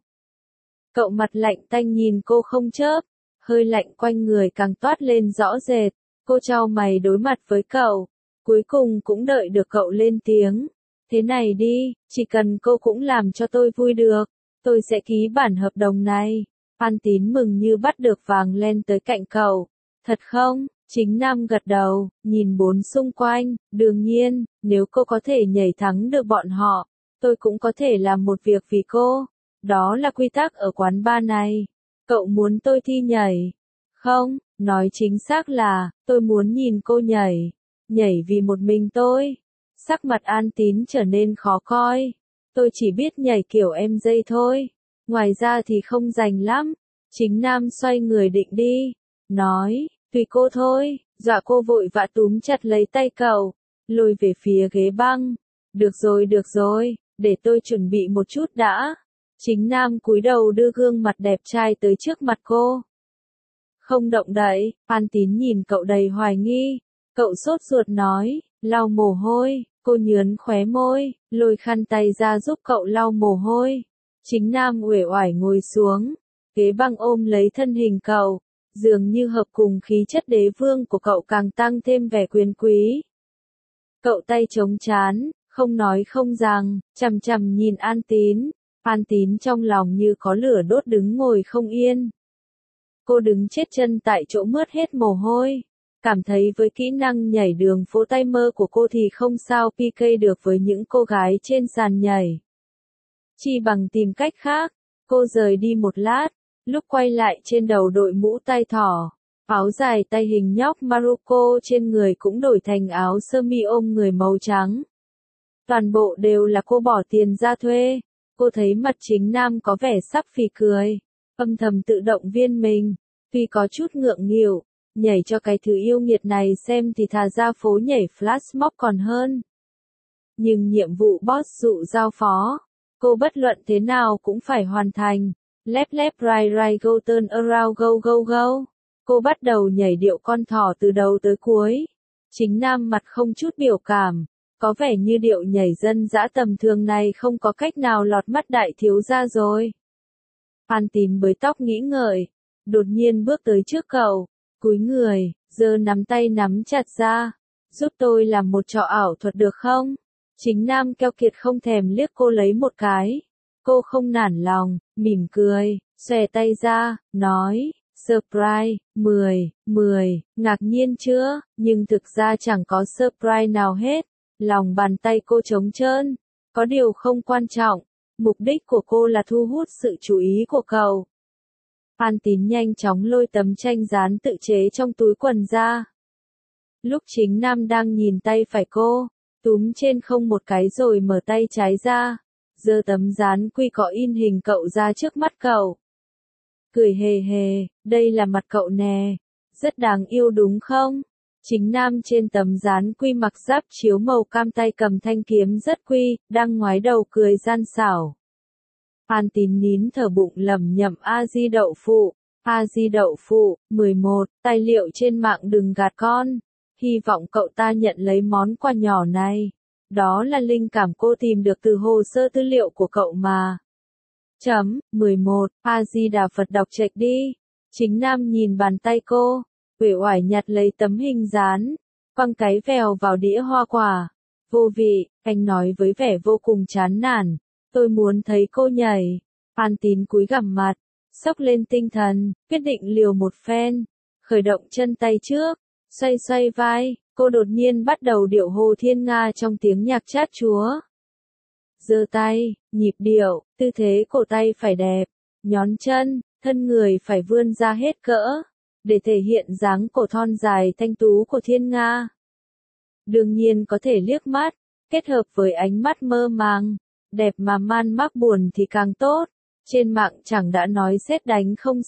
Cậu mặt lạnh tanh nhìn cô không chớp, hơi lạnh quanh người càng toát lên rõ rệt. Cô chau mày đối mặt với cậu, cuối cùng cũng đợi được cậu lên tiếng. Thế này đi, chỉ cần cô cũng làm cho tôi vui được, tôi sẽ ký bản hợp đồng này. An Tín mừng như bắt được vàng lên tới cạnh cậu. Thật không? Chính nam gật đầu, nhìn bốn xung quanh, đương nhiên, nếu cô có thể nhảy thắng được bọn họ, tôi cũng có thể làm một việc vì cô. Đó là quy tắc ở quán bar này. Cậu muốn tôi thi nhảy? Không, nói chính xác là, tôi muốn nhìn cô nhảy. Nhảy vì một mình tôi. Sắc mặt An Tín trở nên khó coi. Tôi chỉ biết nhảy kiểu em dây thôi. Ngoài ra thì không rành lắm. Chính nam xoay người định đi. Nói, tùy cô thôi. Dọa cô vội vã túm chặt lấy tay cậu, lôi về phía ghế băng. Được rồi, để tôi chuẩn bị một chút đã. Chính nam cúi đầu đưa gương mặt đẹp trai tới trước mặt cô. Không động đậy, An Tín nhìn cậu đầy hoài nghi. Cậu sốt ruột nói, lau mồ hôi. Cô nhướn khóe môi, lôi khăn tay ra giúp cậu lau mồ hôi. Chính nam uể oải ngồi xuống, ghế băng ôm lấy thân hình cậu, dường như hợp cùng khí chất đế vương của cậu càng tăng thêm vẻ quyền quý. Cậu tay chống trán, không nói không rằng, chằm chằm nhìn An Tín. An Tín trong lòng như có lửa đốt đứng ngồi không yên. Cô đứng chết chân tại chỗ mướt hết mồ hôi. Cảm thấy với kỹ năng nhảy đường phố tay mơ của cô thì không sao PK được với những cô gái trên sàn nhảy. Chỉ bằng tìm cách khác, cô rời đi một lát, lúc quay lại trên đầu đội mũ tai thỏ, áo dài tay hình nhóc Morocco trên người cũng đổi thành áo sơ mi ôm người màu trắng. Toàn bộ đều là cô bỏ tiền ra thuê. Cô thấy mặt chính nam có vẻ sắp phì cười, âm thầm tự động viên mình, tuy có chút ngượng nghịu. Nhảy cho cái thứ yêu nghiệt này xem thì thà ra phố nhảy flash mob còn hơn. Nhưng nhiệm vụ boss dụ giao phó, cô bất luận thế nào cũng phải hoàn thành. Left left right right go turn around go go go. Cô bắt đầu nhảy điệu con thỏ từ đầu tới cuối. Chính nam mặt không chút biểu cảm, có vẻ như điệu nhảy dân dã tầm thường này không có cách nào lọt mắt đại thiếu gia rồi. An Tín bới tóc nghĩ ngợi, đột nhiên bước tới trước cậu. Cúi người, giơ nắm tay nắm chặt ra. Giúp tôi làm một trò ảo thuật được không? Chính nam keo kiệt không thèm liếc cô lấy một cái. Cô không nản lòng, mỉm cười, xòe tay ra, nói, surprise, 10, ngạc nhiên chưa? Nhưng thực ra chẳng có surprise nào hết. Lòng bàn tay cô trống trơn. Có điều không quan trọng. Mục đích của cô là thu hút sự chú ý của cậu. An Tín nhanh chóng lôi tấm tranh dán tự chế trong túi quần ra. Lúc chính nam đang nhìn tay phải cô, túm trên không một cái rồi mở tay trái ra, giơ tấm dán quy có in hình cậu ra trước mắt cậu. Cười hề hề, đây là mặt cậu nè, rất đáng yêu đúng không? Chính nam trên tấm dán quy mặc giáp chiếu màu cam tay cầm thanh kiếm rất quy, đang ngoái đầu cười gian xảo. An Tín nín thở bụng lẩm nhẩm A Di Đậu Phụ, A Di Đậu Phụ, 11, tài liệu trên mạng đừng gạt con. Hy vọng cậu ta nhận lấy món quà nhỏ này. Đó là linh cảm cô tìm được từ hồ sơ tư liệu của cậu mà. 11, A Di Đà Phật đọc chệch đi. Chính nam nhìn bàn tay cô, uể oải nhặt lấy tấm hình dán, quăng cái vèo vào đĩa hoa quả. Vô vị, anh nói với vẻ vô cùng chán nản. Tôi muốn thấy cô nhảy. An Tín cúi gằm mặt, xốc lên tinh thần, quyết định liều một phen. Khởi động chân tay trước, Xoay xoay vai, cô đột nhiên bắt đầu điệu Hồ Thiên Nga trong tiếng nhạc chát chúa. Giơ tay, nhịp điệu, tư thế cổ tay phải đẹp, nhón chân, thân người phải vươn ra hết cỡ, để thể hiện dáng cổ thon dài thanh tú của Thiên Nga. Đương nhiên có thể liếc mắt, kết hợp với ánh mắt mơ màng, đẹp mà man mác buồn thì càng tốt. Trên mạng chẳng đã nói sét đánh không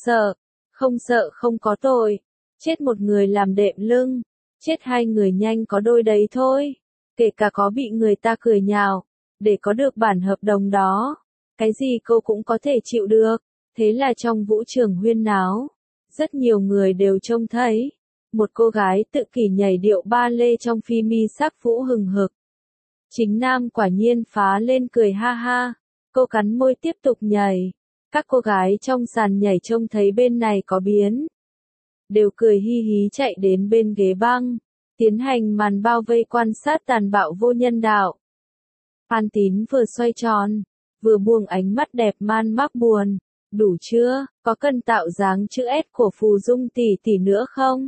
sợ không có tội, chết một người làm đệm lưng, chết hai người nhanh có đôi đấy thôi, kể cả có bị người ta cười nhạo, để có được bản hợp đồng đó, cái gì cô cũng có thể chịu được. Thế là trong vũ trường huyên náo, rất nhiều người đều trông thấy một cô gái tự kỷ nhảy điệu ba lê trong phi mi sắc vũ hừng hực. Chính nam quả nhiên phá lên cười ha ha, cô cắn môi tiếp tục nhảy. Các cô gái trong sàn nhảy trông thấy bên này có biến, đều cười hi hí chạy đến bên ghế băng, tiến hành màn bao vây quan sát tàn bạo vô nhân đạo. Phan Tín vừa xoay tròn, vừa buông ánh mắt đẹp man mác buồn. Đủ chưa, có cần tạo dáng chữ S của Phù Dung tỷ tỷ nữa không?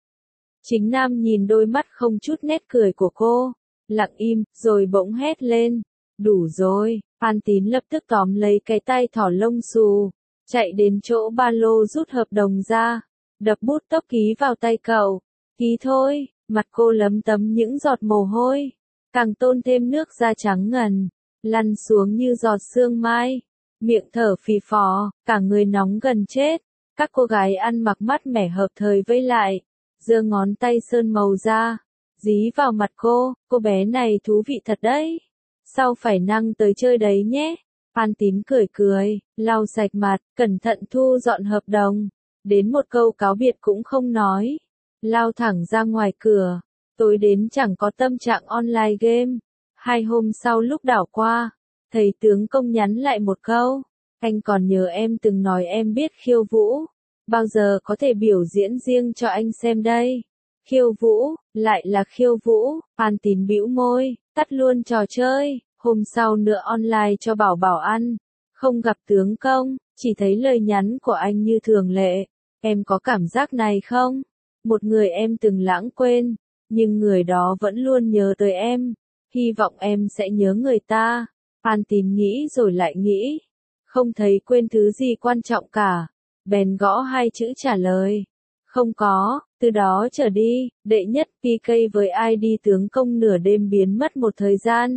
Chính nam nhìn đôi mắt không chút nét cười của cô, lặng im, rồi bỗng hét lên. Đủ rồi, Phan Tín lập tức tóm lấy cái tay thỏ lông xù, chạy đến chỗ ba lô rút hợp đồng ra, đập bút tốc ký vào tay cậu. Ký thôi, mặt cô lấm tấm những giọt mồ hôi, càng tôn thêm nước da trắng ngần, lăn xuống như giọt sương mai, miệng thở phì phò, cả người nóng gần chết. Các cô gái ăn mặc mát mẻ hợp thời vây lại, giơ ngón tay sơn màu ra, dí vào mặt cô bé này thú vị thật đấy. Sau phải năng tới chơi đấy nhé. Phan Tín cười, lau sạch mặt, cẩn thận thu dọn hợp đồng, đến một câu cáo biệt cũng không nói, lao thẳng ra ngoài cửa. Tối đến chẳng có tâm trạng online game. 2 hôm sau lúc đảo qua, thầy tướng công nhắn lại một câu, anh còn nhớ em từng nói em biết khiêu vũ, bao giờ có thể biểu diễn riêng cho anh xem đây. Khiêu vũ, lại là khiêu vũ. Phan Tín bĩu môi, tắt luôn trò chơi. Hôm sau nữa online cho bảo bảo ăn, không gặp tướng công, chỉ thấy lời nhắn của anh như thường lệ. Em có cảm giác này không? Một người em từng lãng quên, nhưng người đó vẫn luôn nhớ tới em. Hy vọng em sẽ nhớ người ta. Phan Tín nghĩ rồi lại nghĩ, không thấy quên thứ gì quan trọng cả, bèn gõ 2 chữ trả lời. Không có. Từ đó trở đi, đệ nhất PK với ID tướng công nửa đêm biến mất một thời gian,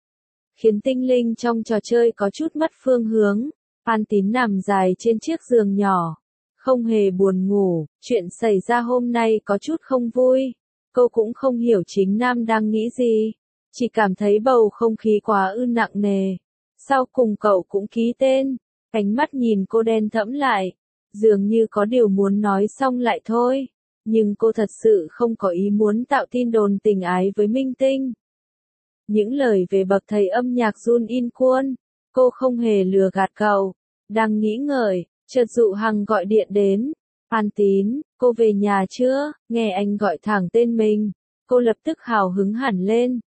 khiến tinh linh trong trò chơi có chút mất phương hướng. Phan Tín nằm dài trên chiếc giường nhỏ, không hề buồn ngủ. Chuyện xảy ra hôm nay có chút không vui, cô cũng không hiểu chính nam đang nghĩ gì, chỉ cảm thấy bầu không khí quá nặng nề. Sau cùng cậu cũng ký tên, ánh mắt nhìn cô đen thẫm lại, dường như có điều muốn nói xong lại thôi, nhưng cô thật sự không có ý muốn tạo tin đồn tình ái với minh tinh. Những lời về bậc thầy âm nhạc Jun In Kwon, cô không hề lừa gạt cậu. Đang nghĩ ngợi, chợt Dụ Hằng gọi điện đến. Phan Tín, cô về nhà chưa? Nghe anh gọi thẳng tên mình, cô lập tức hào hứng hẳn lên.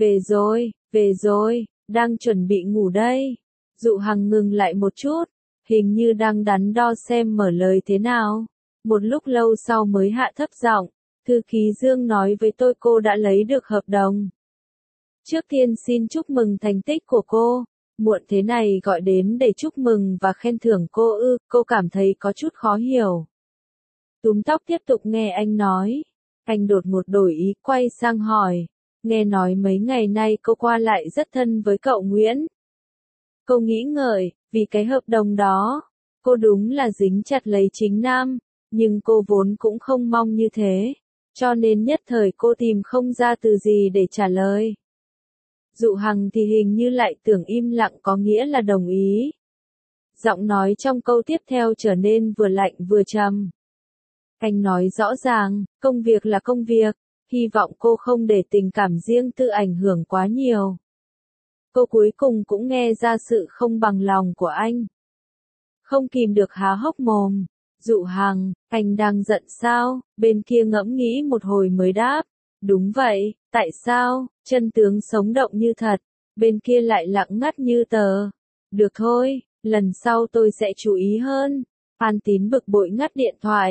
Về rồi, đang chuẩn bị ngủ đây. Dụ Hằng ngừng lại một chút, hình như đang đắn đo xem mở lời thế nào. Một lúc lâu sau mới hạ thấp giọng, thư ký Dương nói với tôi cô đã lấy được hợp đồng. Trước tiên xin chúc mừng thành tích của cô. Muộn thế này gọi đến để chúc mừng và khen thưởng cô ư? Cô cảm thấy có chút khó hiểu. Túm tóc tiếp tục nghe anh nói. Anh đột ngột đổi ý quay sang hỏi. Nghe nói mấy ngày nay cô qua lại rất thân với cậu Nguyễn. Cô nghĩ ngợi, vì cái hợp đồng đó, cô đúng là dính chặt lấy chính nam, nhưng cô vốn cũng không mong như thế, cho nên nhất thời cô tìm không ra từ gì để trả lời. Dụ Hằng thì hình như lại tưởng im lặng có nghĩa là đồng ý. Giọng nói trong câu tiếp theo trở nên vừa lạnh vừa trầm. Anh nói rõ ràng, công việc là công việc, hy vọng cô không để tình cảm riêng tư ảnh hưởng quá nhiều. Cô cuối cùng cũng nghe ra sự không bằng lòng của anh. Không kìm được há hốc mồm. Dụ Hằng, anh đang giận sao? Bên kia ngẫm nghĩ một hồi mới đáp. Đúng vậy, tại sao? Chân tướng sống động như thật, bên kia lại lặng ngắt như tờ. Được thôi, lần sau tôi sẽ chú ý hơn. Phan Tín bực bội ngắt điện thoại,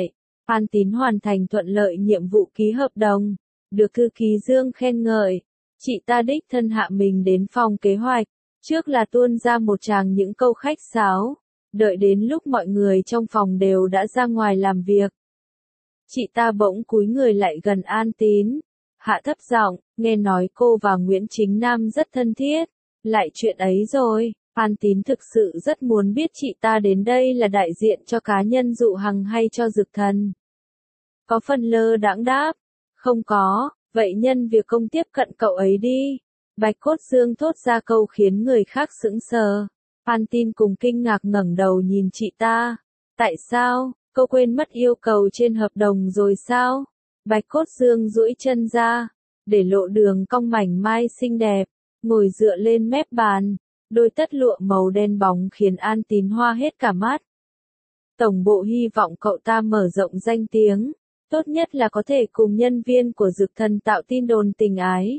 An Tín hoàn thành thuận lợi nhiệm vụ ký hợp đồng, được thư ký Dương khen ngợi. Chị ta đích thân hạ mình đến phòng kế hoạch, trước là tuôn ra một tràng những câu khách sáo, đợi đến lúc mọi người trong phòng đều đã ra ngoài làm việc. Chị ta bỗng cúi người lại gần An Tín, hạ thấp giọng, nghe nói cô và Nguyễn Chính Nam rất thân thiết, lại chuyện ấy rồi. An Tín thực sự rất muốn biết chị ta đến đây là đại diện cho cá nhân Dụ Hằng hay cho Dực Thần. Có phần lơ đãng đáp, không có, vậy nhân việc công tiếp cận cậu ấy đi. Bạch Cốt Dương thốt ra câu khiến người khác sững sờ. An Tín cùng kinh ngạc ngẩng đầu nhìn chị ta. Tại sao, cô quên mất yêu cầu trên hợp đồng rồi sao? Bạch Cốt Dương duỗi chân ra, để lộ đường cong mảnh mai xinh đẹp, ngồi dựa lên mép bàn. Đôi tất lụa màu đen bóng khiến An Tín hoa hết cả mắt. Tổng bộ hy vọng cậu ta mở rộng danh tiếng, tốt nhất là có thể cùng nhân viên của Dực Thần tạo tin đồn tình ái.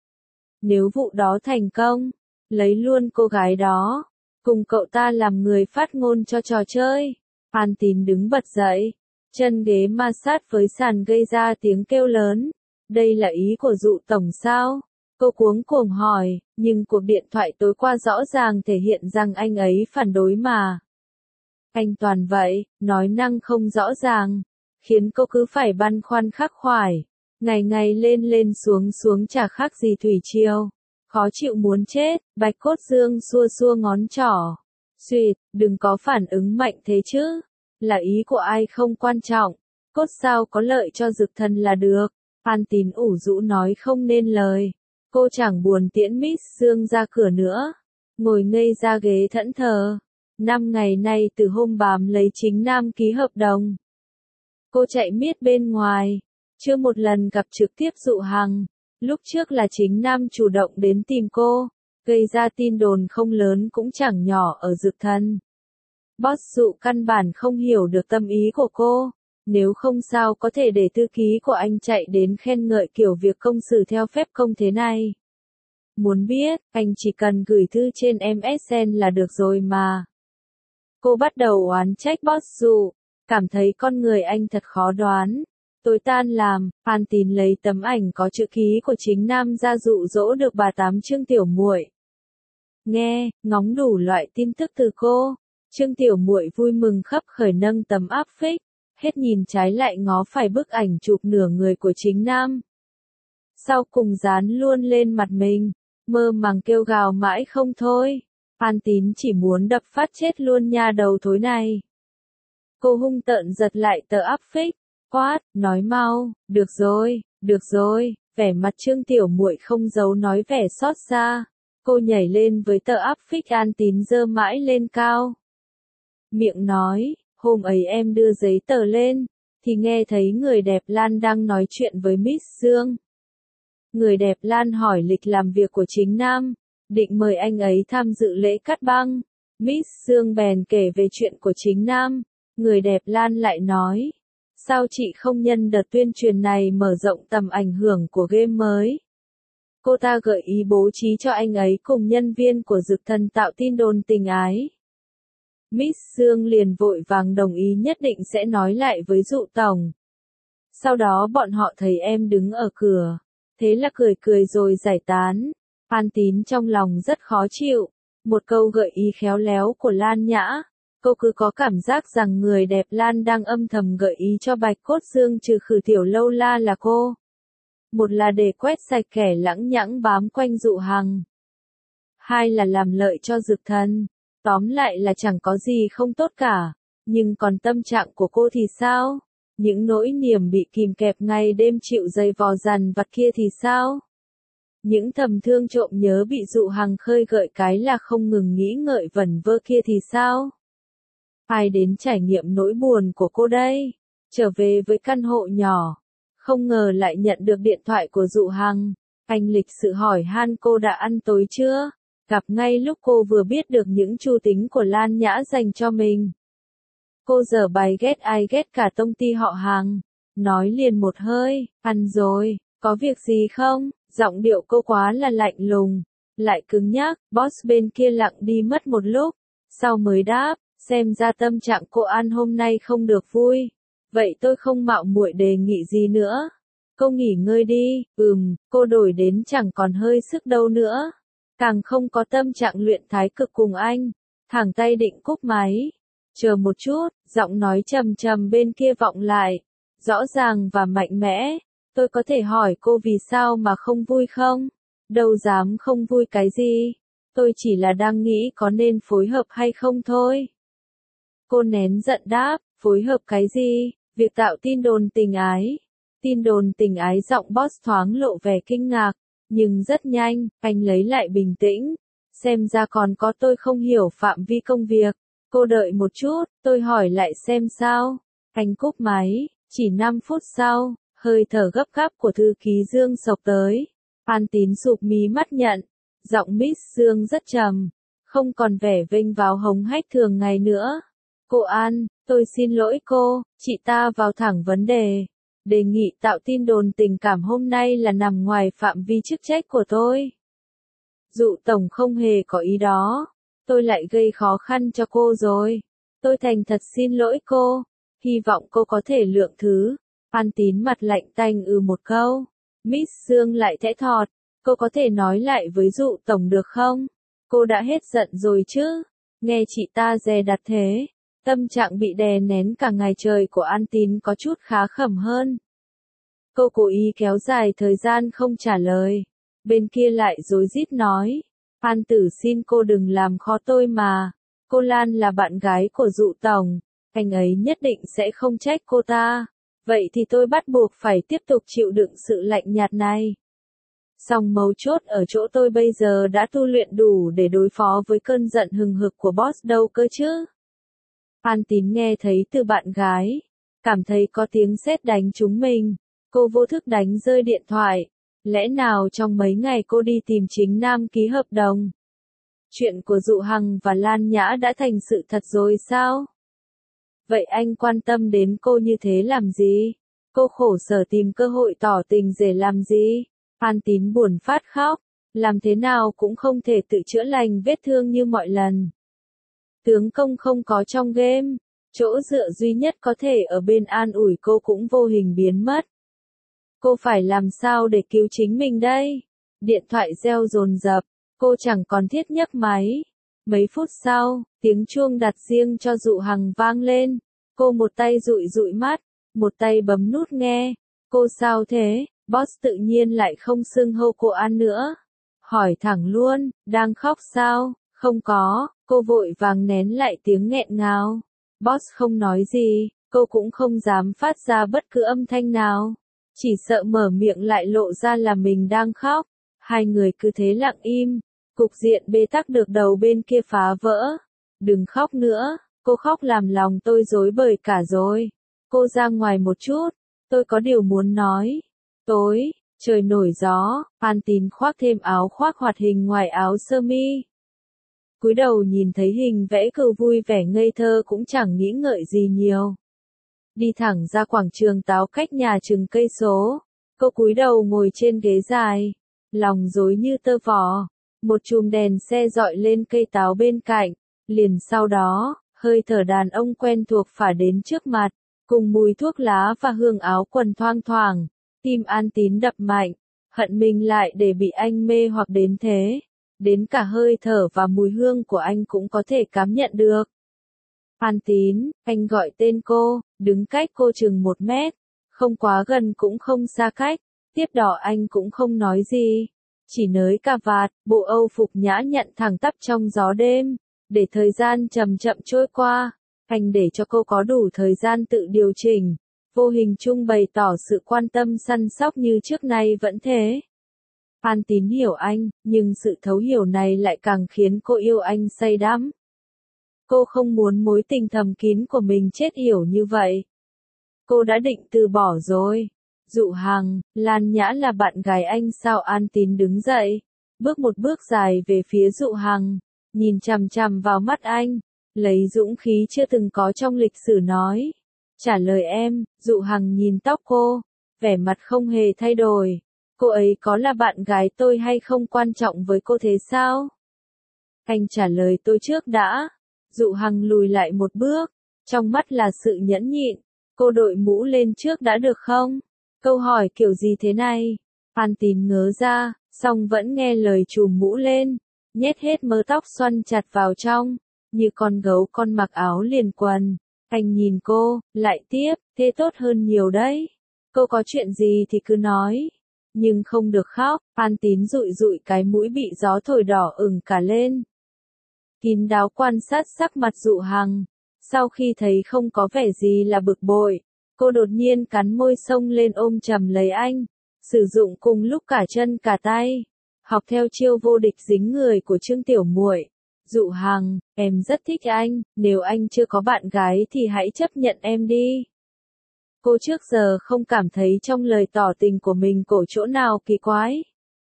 Nếu vụ đó thành công, lấy luôn cô gái đó, cùng cậu ta làm người phát ngôn cho trò chơi. An Tín đứng bật dậy, chân ghế ma sát với sàn gây ra tiếng kêu lớn. Đây là ý của Dụ Tổng sao? Cô cuống cuồng hỏi, nhưng cuộc điện thoại tối qua rõ ràng thể hiện rằng anh ấy phản đối mà. Anh toàn vậy, nói năng không rõ ràng, khiến cô cứ phải băn khoăn khắc khoải. Ngày ngày lên lên xuống xuống chả khác gì thủy triều. Khó chịu muốn chết, Bạch Cốt Dương xua xua ngón trỏ. Xuyệt, đừng có phản ứng mạnh thế chứ. Là ý của ai không quan trọng. Cốt sao có lợi cho Dực Thần là được. An Tín ủ rũ nói không nên lời. Cô chẳng buồn tiễn Miss Dương ra cửa nữa. Ngồi ngây ra ghế thẫn thờ. 5 ngày nay từ hôm bám lấy Chính Nam ký hợp đồng. Cô chạy miết bên ngoài. Chưa một lần gặp trực tiếp Dụ Hằng. Lúc trước là Chính Nam chủ động đến tìm cô. Gây ra tin đồn không lớn cũng chẳng nhỏ ở Dực Thần. Boss Dụ căn bản không hiểu được tâm ý của cô. Nếu không sao có thể để thư ký của anh chạy đến khen ngợi kiểu việc công xử theo phép công thế này. Muốn biết, anh chỉ cần gửi thư trên MSN là được rồi mà. Cô bắt đầu oán trách Boss Dụ, cảm thấy con người anh thật khó đoán. Tối tan làm, An Tín lấy tấm ảnh có chữ ký của Chính Nam ra dụ dỗ được bà Tám Trương Tiểu Muội. Nghe, ngóng đủ loại tin tức từ cô. Trương Tiểu Muội vui mừng khấp khởi nâng tấm áp phích, hết nhìn trái lại ngó phải bức ảnh chụp nửa người của Chính Nam. Sau cùng dán luôn lên mặt mình, mơ màng kêu gào mãi không thôi. An Tín chỉ muốn đập phát chết luôn nha đầu thối này. Cô hung tợn giật lại tờ áp phích, quát, nói mau, được rồi, vẻ mặt Trương Tiểu Muội không giấu nói vẻ xót xa. Cô nhảy lên với tờ áp phích An Tín giơ mãi lên cao. Miệng nói, hôm ấy em đưa giấy tờ lên, thì nghe thấy người đẹp Lan đang nói chuyện với Miss Dương. Người đẹp Lan hỏi lịch làm việc của Chính Nam, định mời anh ấy tham dự lễ cắt băng. Miss Dương bèn kể về chuyện của Chính Nam. Người đẹp Lan lại nói, sao chị không nhân đợt tuyên truyền này mở rộng tầm ảnh hưởng của game mới? Cô ta gợi ý bố trí cho anh ấy cùng nhân viên của Dực Thần tạo tin đồn tình ái. Miss Dương liền vội vàng đồng ý nhất định sẽ nói lại với Dụ Tổng. Sau đó bọn họ thấy em đứng ở cửa. Thế là cười cười rồi giải tán. An Tín trong lòng rất khó chịu. Một câu gợi ý khéo léo của Lan Nhã. Cô cứ có cảm giác rằng người đẹp Lan đang âm thầm gợi ý cho Bạch Cốt Dương trừ khử Tiểu Lâu La là cô. Một là để quét sạch kẻ lẳng nhẳng bám quanh Dụ Hằng. Hai là làm lợi cho Dực Thần. Tóm lại là chẳng có gì không tốt cả. Nhưng còn tâm trạng của cô thì sao? Những nỗi niềm bị kìm kẹp ngày đêm chịu dày vò dằn vặt kia thì sao? Những thầm thương trộm nhớ bị Dụ Hằng khơi gợi cái là không ngừng nghĩ ngợi vẩn vơ kia thì sao? Ai đến trải nghiệm nỗi buồn của cô đây? Trở về với căn hộ nhỏ. Không ngờ lại nhận được điện thoại của Dụ Hằng. Anh lịch sự hỏi han cô đã ăn tối chưa? Gặp ngay lúc cô vừa biết được những mưu tính của Lan Nhã dành cho mình. Cô dở bài ghét ai ghét cả công ty họ Hàng. Nói liền một hơi, ăn rồi, có việc gì không? Giọng điệu cô quá là lạnh lùng, lại cứng nhắc. Boss bên kia lặng đi mất một lúc, sau mới đáp, xem ra tâm trạng cô ăn hôm nay không được vui. Vậy tôi không mạo muội đề nghị gì nữa. Cô nghỉ ngơi đi, cô đổi đến chẳng còn hơi sức đâu nữa. Càng không có tâm trạng luyện thái cực cùng anh. Thẳng tay định cúp máy. Chờ một chút, giọng nói trầm trầm bên kia vọng lại. Rõ ràng và mạnh mẽ. Tôi có thể hỏi cô vì sao mà không vui không? Đâu dám không vui cái gì. Tôi chỉ là đang nghĩ có nên phối hợp hay không thôi. Cô nén giận đáp, phối hợp cái gì? Việc tạo tin đồn tình ái. Tin đồn tình ái giọng boss thoáng lộ vẻ kinh ngạc. Nhưng rất nhanh, anh lấy lại bình tĩnh. Xem ra còn có tôi không hiểu phạm vi công việc. Cô đợi một chút, tôi hỏi lại xem sao. Anh cúp máy, chỉ 5 phút sau, hơi thở gấp gáp của thư ký Dương xộc tới. An Tín sụp mí mắt nhận. Giọng Miss Dương rất trầm. Không còn vẻ vênh váo hống hách thường ngày nữa. Cô An, tôi xin lỗi cô, chị ta vào thẳng vấn đề. Đề nghị tạo tin đồn tình cảm hôm nay là nằm ngoài phạm vi chức trách của tôi. Dụ tổng không hề có ý đó. Tôi lại gây khó khăn cho cô rồi. Tôi thành thật xin lỗi cô. Hy vọng cô có thể lượng thứ. An Tín mặt lạnh tanh một câu. Miss Dương lại thẽ thọt. Cô có thể nói lại với dụ tổng được không? Cô đã hết giận rồi chứ? Nghe chị ta dè đặt thế. Tâm trạng bị đè nén cả ngày trời của An Tín có chút khá khẩm hơn. Cô cố ý kéo dài thời gian không trả lời. Bên kia lại rối rít nói. An Tử xin cô đừng làm khó tôi mà. Cô Lan là bạn gái của dụ tổng. Anh ấy nhất định sẽ không trách cô ta. Vậy thì tôi bắt buộc phải tiếp tục chịu đựng sự lạnh nhạt này. Song mấu chốt ở chỗ tôi bây giờ đã tu luyện đủ để đối phó với cơn giận hừng hực của boss đâu cơ chứ. An Tín nghe thấy từ bạn gái. Cảm thấy có tiếng sét đánh trúng mình. Cô vô thức đánh rơi điện thoại. Lẽ nào trong mấy ngày cô đi tìm Chính Nam ký hợp đồng? Chuyện của Dụ Hằng và Lan Nhã đã thành sự thật rồi sao? Vậy anh quan tâm đến cô như thế làm gì? Cô khổ sở tìm cơ hội tỏ tình để làm gì? An Tín buồn phát khóc. Làm thế nào cũng không thể tự chữa lành vết thương như mọi lần. Tướng công không có trong game. Chỗ dựa duy nhất có thể ở bên an ủi cô cũng vô hình biến mất. Cô phải làm sao để cứu chính mình đây? Điện thoại reo dồn dập. Cô chẳng còn thiết nhấc máy. Mấy phút sau, tiếng chuông đặt riêng cho Dụ Hằng vang lên. Cô một tay dụi dụi mắt, một tay bấm nút nghe. Cô sao thế? Boss tự nhiên lại không xưng hô cô An nữa. Hỏi thẳng luôn, đang khóc sao? Không có, cô vội vàng nén lại tiếng nghẹn ngào. Boss không nói gì, cô cũng không dám phát ra bất cứ âm thanh nào. Chỉ sợ mở miệng lại lộ ra là mình đang khóc. Hai người cứ thế lặng im. Cục diện bế tắc được đầu bên kia phá vỡ. Đừng khóc nữa, cô khóc làm lòng tôi rối bời cả rồi. Cô ra ngoài một chút, tôi có điều muốn nói. Tối, trời nổi gió, An Tín khoác thêm áo khoác hoạt hình ngoài áo sơ mi. Cúi đầu nhìn thấy hình vẽ cừu vui vẻ ngây thơ cũng chẳng nghĩ ngợi gì nhiều. Đi thẳng ra quảng trường táo cách nhà chừng cây số. Cô cúi đầu ngồi trên ghế dài. Lòng rối như tơ vò. Một chùm đèn xe dọi lên cây táo bên cạnh. Liền sau đó, hơi thở đàn ông quen thuộc phả đến trước mặt. Cùng mùi thuốc lá và hương áo quần thoang thoảng. Tim An Tín đập mạnh. Hận mình lại để bị anh mê hoặc đến thế. Đến cả hơi thở và mùi hương của anh cũng có thể cảm nhận được. An Tín, anh gọi tên cô, đứng cách cô chừng 1 mét. Không quá gần cũng không xa cách. Tiếp đó anh cũng không nói gì. Chỉ nới cà vạt, bộ Âu phục nhã nhặn thẳng tắp trong gió đêm. Để thời gian chậm chậm trôi qua. Anh để cho cô có đủ thời gian tự điều chỉnh. Vô hình chung bày tỏ sự quan tâm săn sóc như trước nay vẫn thế. An Tín hiểu anh, nhưng sự thấu hiểu này lại càng khiến cô yêu anh say đắm. Cô không muốn mối tình thầm kín của mình chết yểu như vậy. Cô đã định từ bỏ rồi. Dụ Hằng, Lan Nhã là bạn gái anh sao? An Tín đứng dậy, bước một bước dài về phía Dụ Hằng, nhìn chằm chằm vào mắt anh, lấy dũng khí chưa từng có trong lịch sử nói. Trả lời em. Dụ Hằng nhìn tóc cô, vẻ mặt không hề thay đổi. Cô ấy có là bạn gái tôi hay không quan trọng với cô thế sao? Anh trả lời tôi trước đã. Dụ Hằng lùi lại một bước, trong mắt là sự nhẫn nhịn. Cô đội mũ lên trước đã được không? Câu hỏi kiểu gì thế này? Phan Tín ngớ ra, song vẫn nghe lời trùm mũ lên, nhét hết mớ tóc xoăn chặt vào trong, như con gấu con mặc áo liền quần. Anh nhìn cô, lại tiếp, thế tốt hơn nhiều đấy. Cô có chuyện gì thì cứ nói. Nhưng không được khóc, Phan Tín dụi dụi cái mũi bị gió thổi đỏ ửng cả lên. Kín đáo quan sát sắc mặt Dụ Hằng. Sau khi thấy không có vẻ gì là bực bội, cô đột nhiên cắn môi xông lên ôm chầm lấy anh, sử dụng cùng lúc cả chân cả tay, học theo chiêu vô địch dính người của Trương Tiểu Muội. Dụ Hằng, em rất thích anh, nếu anh chưa có bạn gái thì hãy chấp nhận em đi. Cô trước giờ không cảm thấy trong lời tỏ tình của mình có chỗ nào kỳ quái.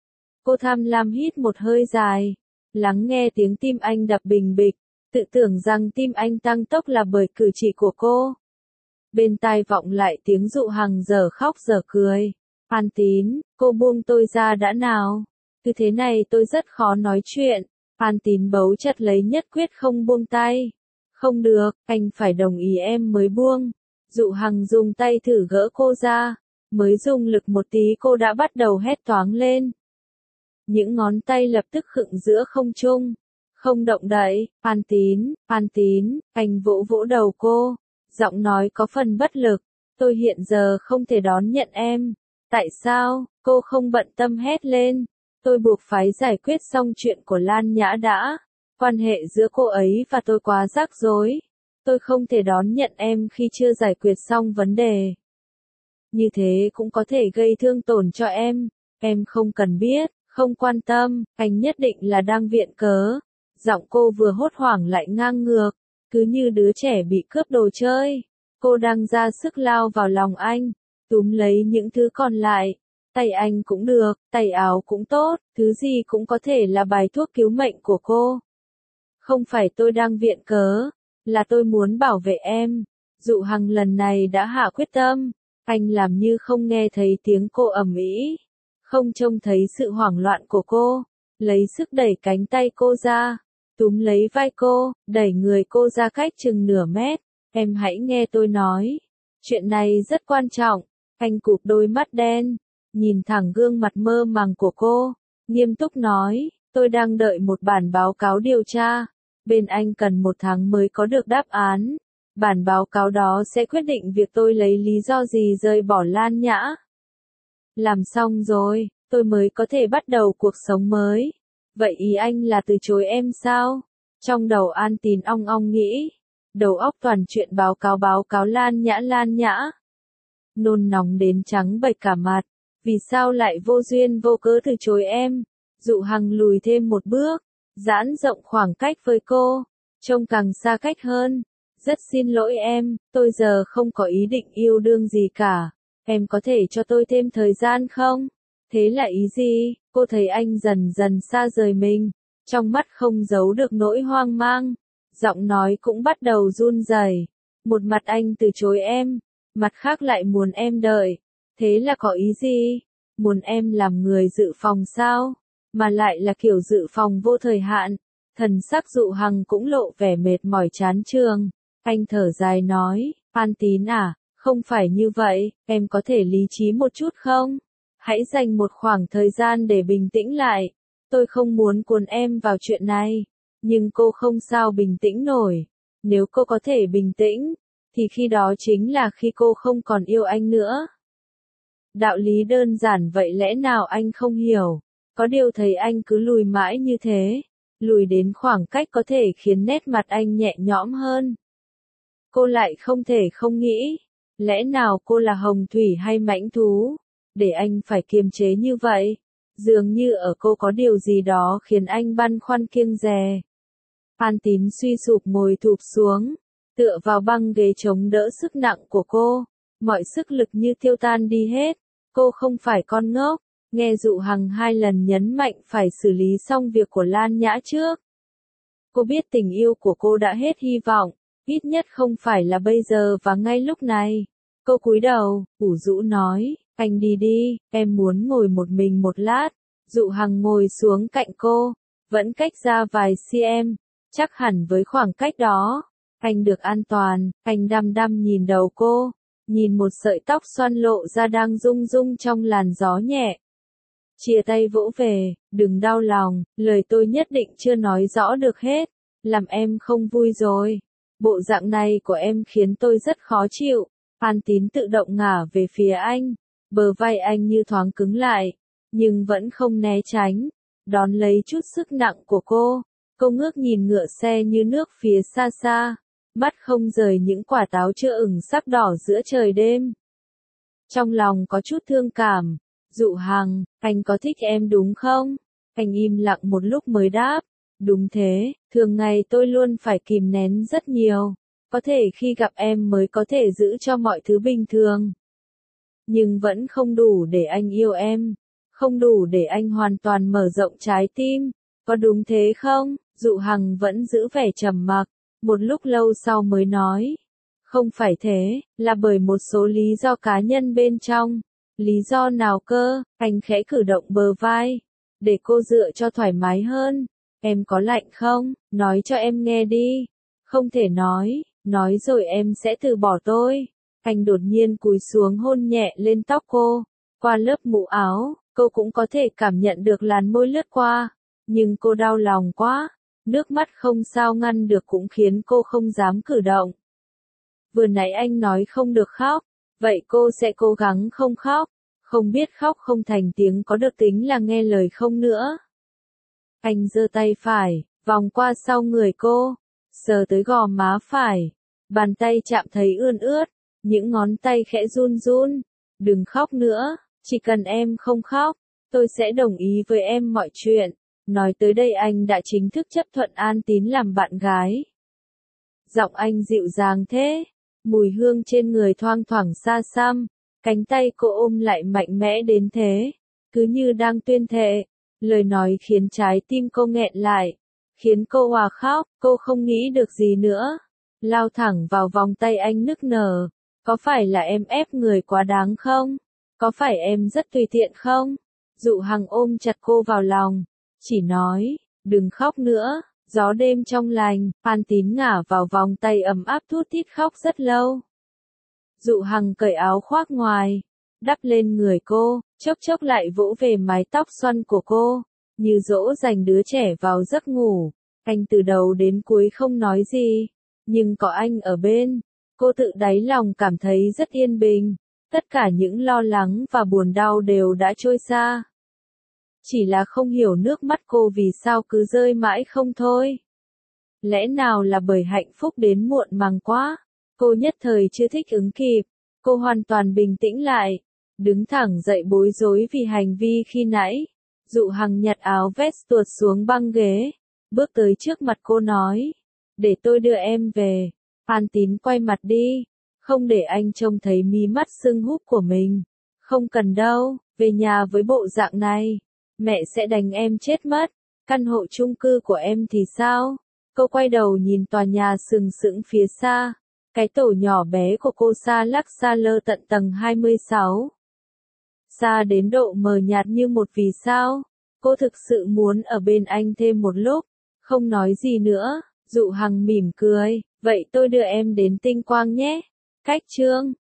Cô tham lam hít một hơi dài, lắng nghe tiếng tim anh đập bình bịch, tự tưởng rằng tim anh tăng tốc là bởi cử chỉ của cô. Bên tai vọng lại tiếng Dụ Hằng dở khóc dở cười. Phan Tín, cô buông tôi ra đã nào. Cứ thế này tôi rất khó nói chuyện. Phan Tín bấu chặt lấy nhất quyết không buông tay. Không được, anh phải đồng ý em mới buông. Dụ Hằng dùng tay thử gỡ cô ra. Mới dùng lực một tí cô đã bắt đầu hét toáng lên. Những ngón tay lập tức khựng giữa không trung. Không động đậy. Phan Tín, anh vỗ vỗ đầu cô. Giọng nói có phần bất lực. Tôi hiện giờ không thể đón nhận em. Tại sao? Cô không bận tâm hét lên. Tôi buộc phải giải quyết xong chuyện của Lan Nhã đã. Quan hệ giữa cô ấy và tôi quá rắc rối. Tôi không thể đón nhận em khi chưa giải quyết xong vấn đề. Như thế cũng có thể gây thương tổn cho em. Em không cần biết, không quan tâm, anh nhất định là đang viện cớ. Giọng cô vừa hốt hoảng lại ngang ngược, cứ như đứa trẻ bị cướp đồ chơi. Cô đang ra sức lao vào lòng anh, túm lấy những thứ còn lại. Tay anh cũng được, tay áo cũng tốt, thứ gì cũng có thể là bài thuốc cứu mệnh của cô. Không phải tôi đang viện cớ, là tôi muốn bảo vệ em. Dụ Hằng lần này đã hạ quyết tâm, anh làm như không nghe thấy tiếng cô ầm ĩ, không trông thấy sự hoảng loạn của cô, lấy sức đẩy cánh tay cô ra, túm lấy vai cô, đẩy người cô ra cách chừng nửa mét. Em hãy nghe tôi nói, chuyện này rất quan trọng. Anh cụp đôi mắt đen, nhìn thẳng gương mặt mơ màng của cô, nghiêm túc nói, tôi đang đợi một bản báo cáo điều tra. Bên anh cần 1 tháng mới có được đáp án. Bản báo cáo đó sẽ quyết định việc tôi lấy lý do gì rời bỏ Lan Nhã. Làm xong rồi, tôi mới có thể bắt đầu cuộc sống mới. Vậy ý anh là từ chối em sao? Trong đầu An Tín ong ong nghĩ. Đầu óc toàn chuyện báo cáo Lan Nhã. Nôn nóng đến trắng bệch cả mặt. Vì sao lại vô duyên vô cớ từ chối em? Dụ Hằng lùi thêm một bước, giãn rộng khoảng cách với cô, trông càng xa cách hơn. Rất xin lỗi em, tôi giờ không có ý định yêu đương gì cả. Em có thể cho tôi thêm thời gian không? Thế là ý gì? Cô thấy anh dần dần xa rời mình, trong mắt không giấu được nỗi hoang mang, giọng nói cũng bắt đầu run rẩy. Một mặt anh từ chối em, mặt khác lại muốn em đợi. Thế là có ý gì? Muốn em làm người dự phòng sao? Mà lại là kiểu dự phòng vô thời hạn. Thần sắc Dụ Hằng cũng lộ vẻ mệt mỏi chán chường. Anh thở dài nói, Phan Tín à, không phải như vậy, em có thể lý trí một chút không? Hãy dành một khoảng thời gian để bình tĩnh lại. Tôi không muốn cuốn em vào chuyện này. Nhưng cô không sao bình tĩnh nổi. Nếu cô có thể bình tĩnh, thì khi đó chính là khi cô không còn yêu anh nữa. Đạo lý đơn giản vậy lẽ nào anh không hiểu? Có điều thấy anh cứ lùi mãi như thế, lùi đến khoảng cách có thể khiến nét mặt anh nhẹ nhõm hơn. Cô lại không thể không nghĩ, lẽ nào cô là hồng thủy hay mãnh thú, để anh phải kiềm chế như vậy? Dường như ở cô có điều gì đó khiến anh băn khoăn kiêng dè. Phan Tín suy sụp ngồi thụp xuống, tựa vào băng ghế chống đỡ sức nặng của cô, mọi sức lực như tiêu tan đi hết. Cô không phải con ngốc, nghe Dụ Hằng 2 lần nhấn mạnh phải xử lý xong việc của Lan Nhã trước. Cô biết tình yêu của cô đã hết hy vọng, ít nhất không phải là bây giờ và ngay lúc này. Cô cúi đầu, ủ rũ nói, anh đi đi, em muốn ngồi một mình một lát. Dụ Hằng ngồi xuống cạnh cô, vẫn cách ra vài cm, chắc hẳn với khoảng cách đó, anh được an toàn. Anh đăm đăm nhìn đầu cô, nhìn một sợi tóc xoăn lộ ra đang rung rung trong làn gió nhẹ. Chia tay vỗ về, đừng đau lòng, lời tôi nhất định chưa nói rõ được hết, làm em không vui rồi. Bộ dạng này của em khiến tôi rất khó chịu. Phan Tín tự động ngả về phía anh, bờ vai anh như thoáng cứng lại, nhưng vẫn không né tránh, đón lấy chút sức nặng của cô. Cô ngước nhìn ngựa xe như nước phía xa xa, mắt không rời những quả táo chưa ửng sắc đỏ giữa trời đêm. Trong lòng có chút thương cảm. Dụ Hằng, anh có thích em đúng không? Anh im lặng một lúc mới đáp. Đúng thế, thường ngày tôi luôn phải kìm nén rất nhiều. Có thể khi gặp em mới có thể giữ cho mọi thứ bình thường. Nhưng vẫn không đủ để anh yêu em. Không đủ để anh hoàn toàn mở rộng trái tim. Có đúng thế không? Dụ Hằng vẫn giữ vẻ trầm mặc. Một lúc lâu sau mới nói. Không phải thế, là bởi một số lý do cá nhân bên trong. Lý do nào cơ? Anh khẽ cử động bờ vai. Để cô dựa cho thoải mái hơn. Em có lạnh không? Nói cho em nghe đi. Không thể nói rồi em sẽ từ bỏ tôi. Anh đột nhiên cúi xuống hôn nhẹ lên tóc cô. Qua lớp mũ áo, cô cũng có thể cảm nhận được làn môi lướt qua. Nhưng cô đau lòng quá. Nước mắt không sao ngăn được cũng khiến cô không dám cử động. Vừa nãy anh nói không được khóc. Vậy cô sẽ cố gắng không khóc. Không biết khóc không thành tiếng có được tính là nghe lời không nữa. Anh giơ tay phải, vòng qua sau người cô, sờ tới gò má phải. Bàn tay chạm thấy ươn ướt, những ngón tay khẽ run run. Đừng khóc nữa, chỉ cần em không khóc, tôi sẽ đồng ý với em mọi chuyện. Nói tới đây anh đã chính thức chấp thuận An Tín làm bạn gái. Giọng anh dịu dàng thế, mùi hương trên người thoang thoảng xa xăm. Cánh tay cô ôm lại mạnh mẽ đến thế, cứ như đang tuyên thệ. Lời nói khiến trái tim cô nghẹn lại, khiến cô òa khóc, cô không nghĩ được gì nữa. Lao thẳng vào vòng tay anh nức nở. Có phải là em ép người quá đáng không? Có phải em rất tùy tiện không? Dụ Hằng ôm chặt cô vào lòng, chỉ nói, đừng khóc nữa. Gió đêm trong lành, Phan Tín ngả vào vòng tay ấm áp thút thít khóc rất lâu. Dụ Hằng cởi áo khoác ngoài, đắp lên người cô, chốc chốc lại vỗ về mái tóc xoăn của cô, như dỗ dành đứa trẻ vào giấc ngủ. Anh từ đầu đến cuối không nói gì, nhưng có anh ở bên, cô tự đáy lòng cảm thấy rất yên bình. Tất cả những lo lắng và buồn đau đều đã trôi xa. Chỉ là không hiểu nước mắt cô vì sao cứ rơi mãi không thôi. Lẽ nào là bởi hạnh phúc đến muộn màng quá? Cô nhất thời chưa thích ứng kịp. Cô hoàn toàn bình tĩnh lại, đứng thẳng dậy bối rối vì hành vi khi nãy. Dụ Hằng nhặt áo vest tuột xuống băng ghế, bước tới trước mặt cô nói, để tôi đưa em về. Phan Tín quay mặt đi, không để anh trông thấy mí mắt sưng húp của mình. Không cần đâu, về nhà với bộ dạng này, mẹ sẽ đánh em chết mất. Căn hộ chung cư của em thì sao? Cô quay đầu nhìn tòa nhà sừng sững phía xa. Cái tổ nhỏ bé của cô xa lắc xa lơ tận tầng 26. Xa đến độ mờ nhạt như một vì sao. Cô thực sự muốn ở bên anh thêm một lúc. Không nói gì nữa, Dụ Hằng mỉm cười. Vậy tôi đưa em đến Tinh Quang nhé. Cách chương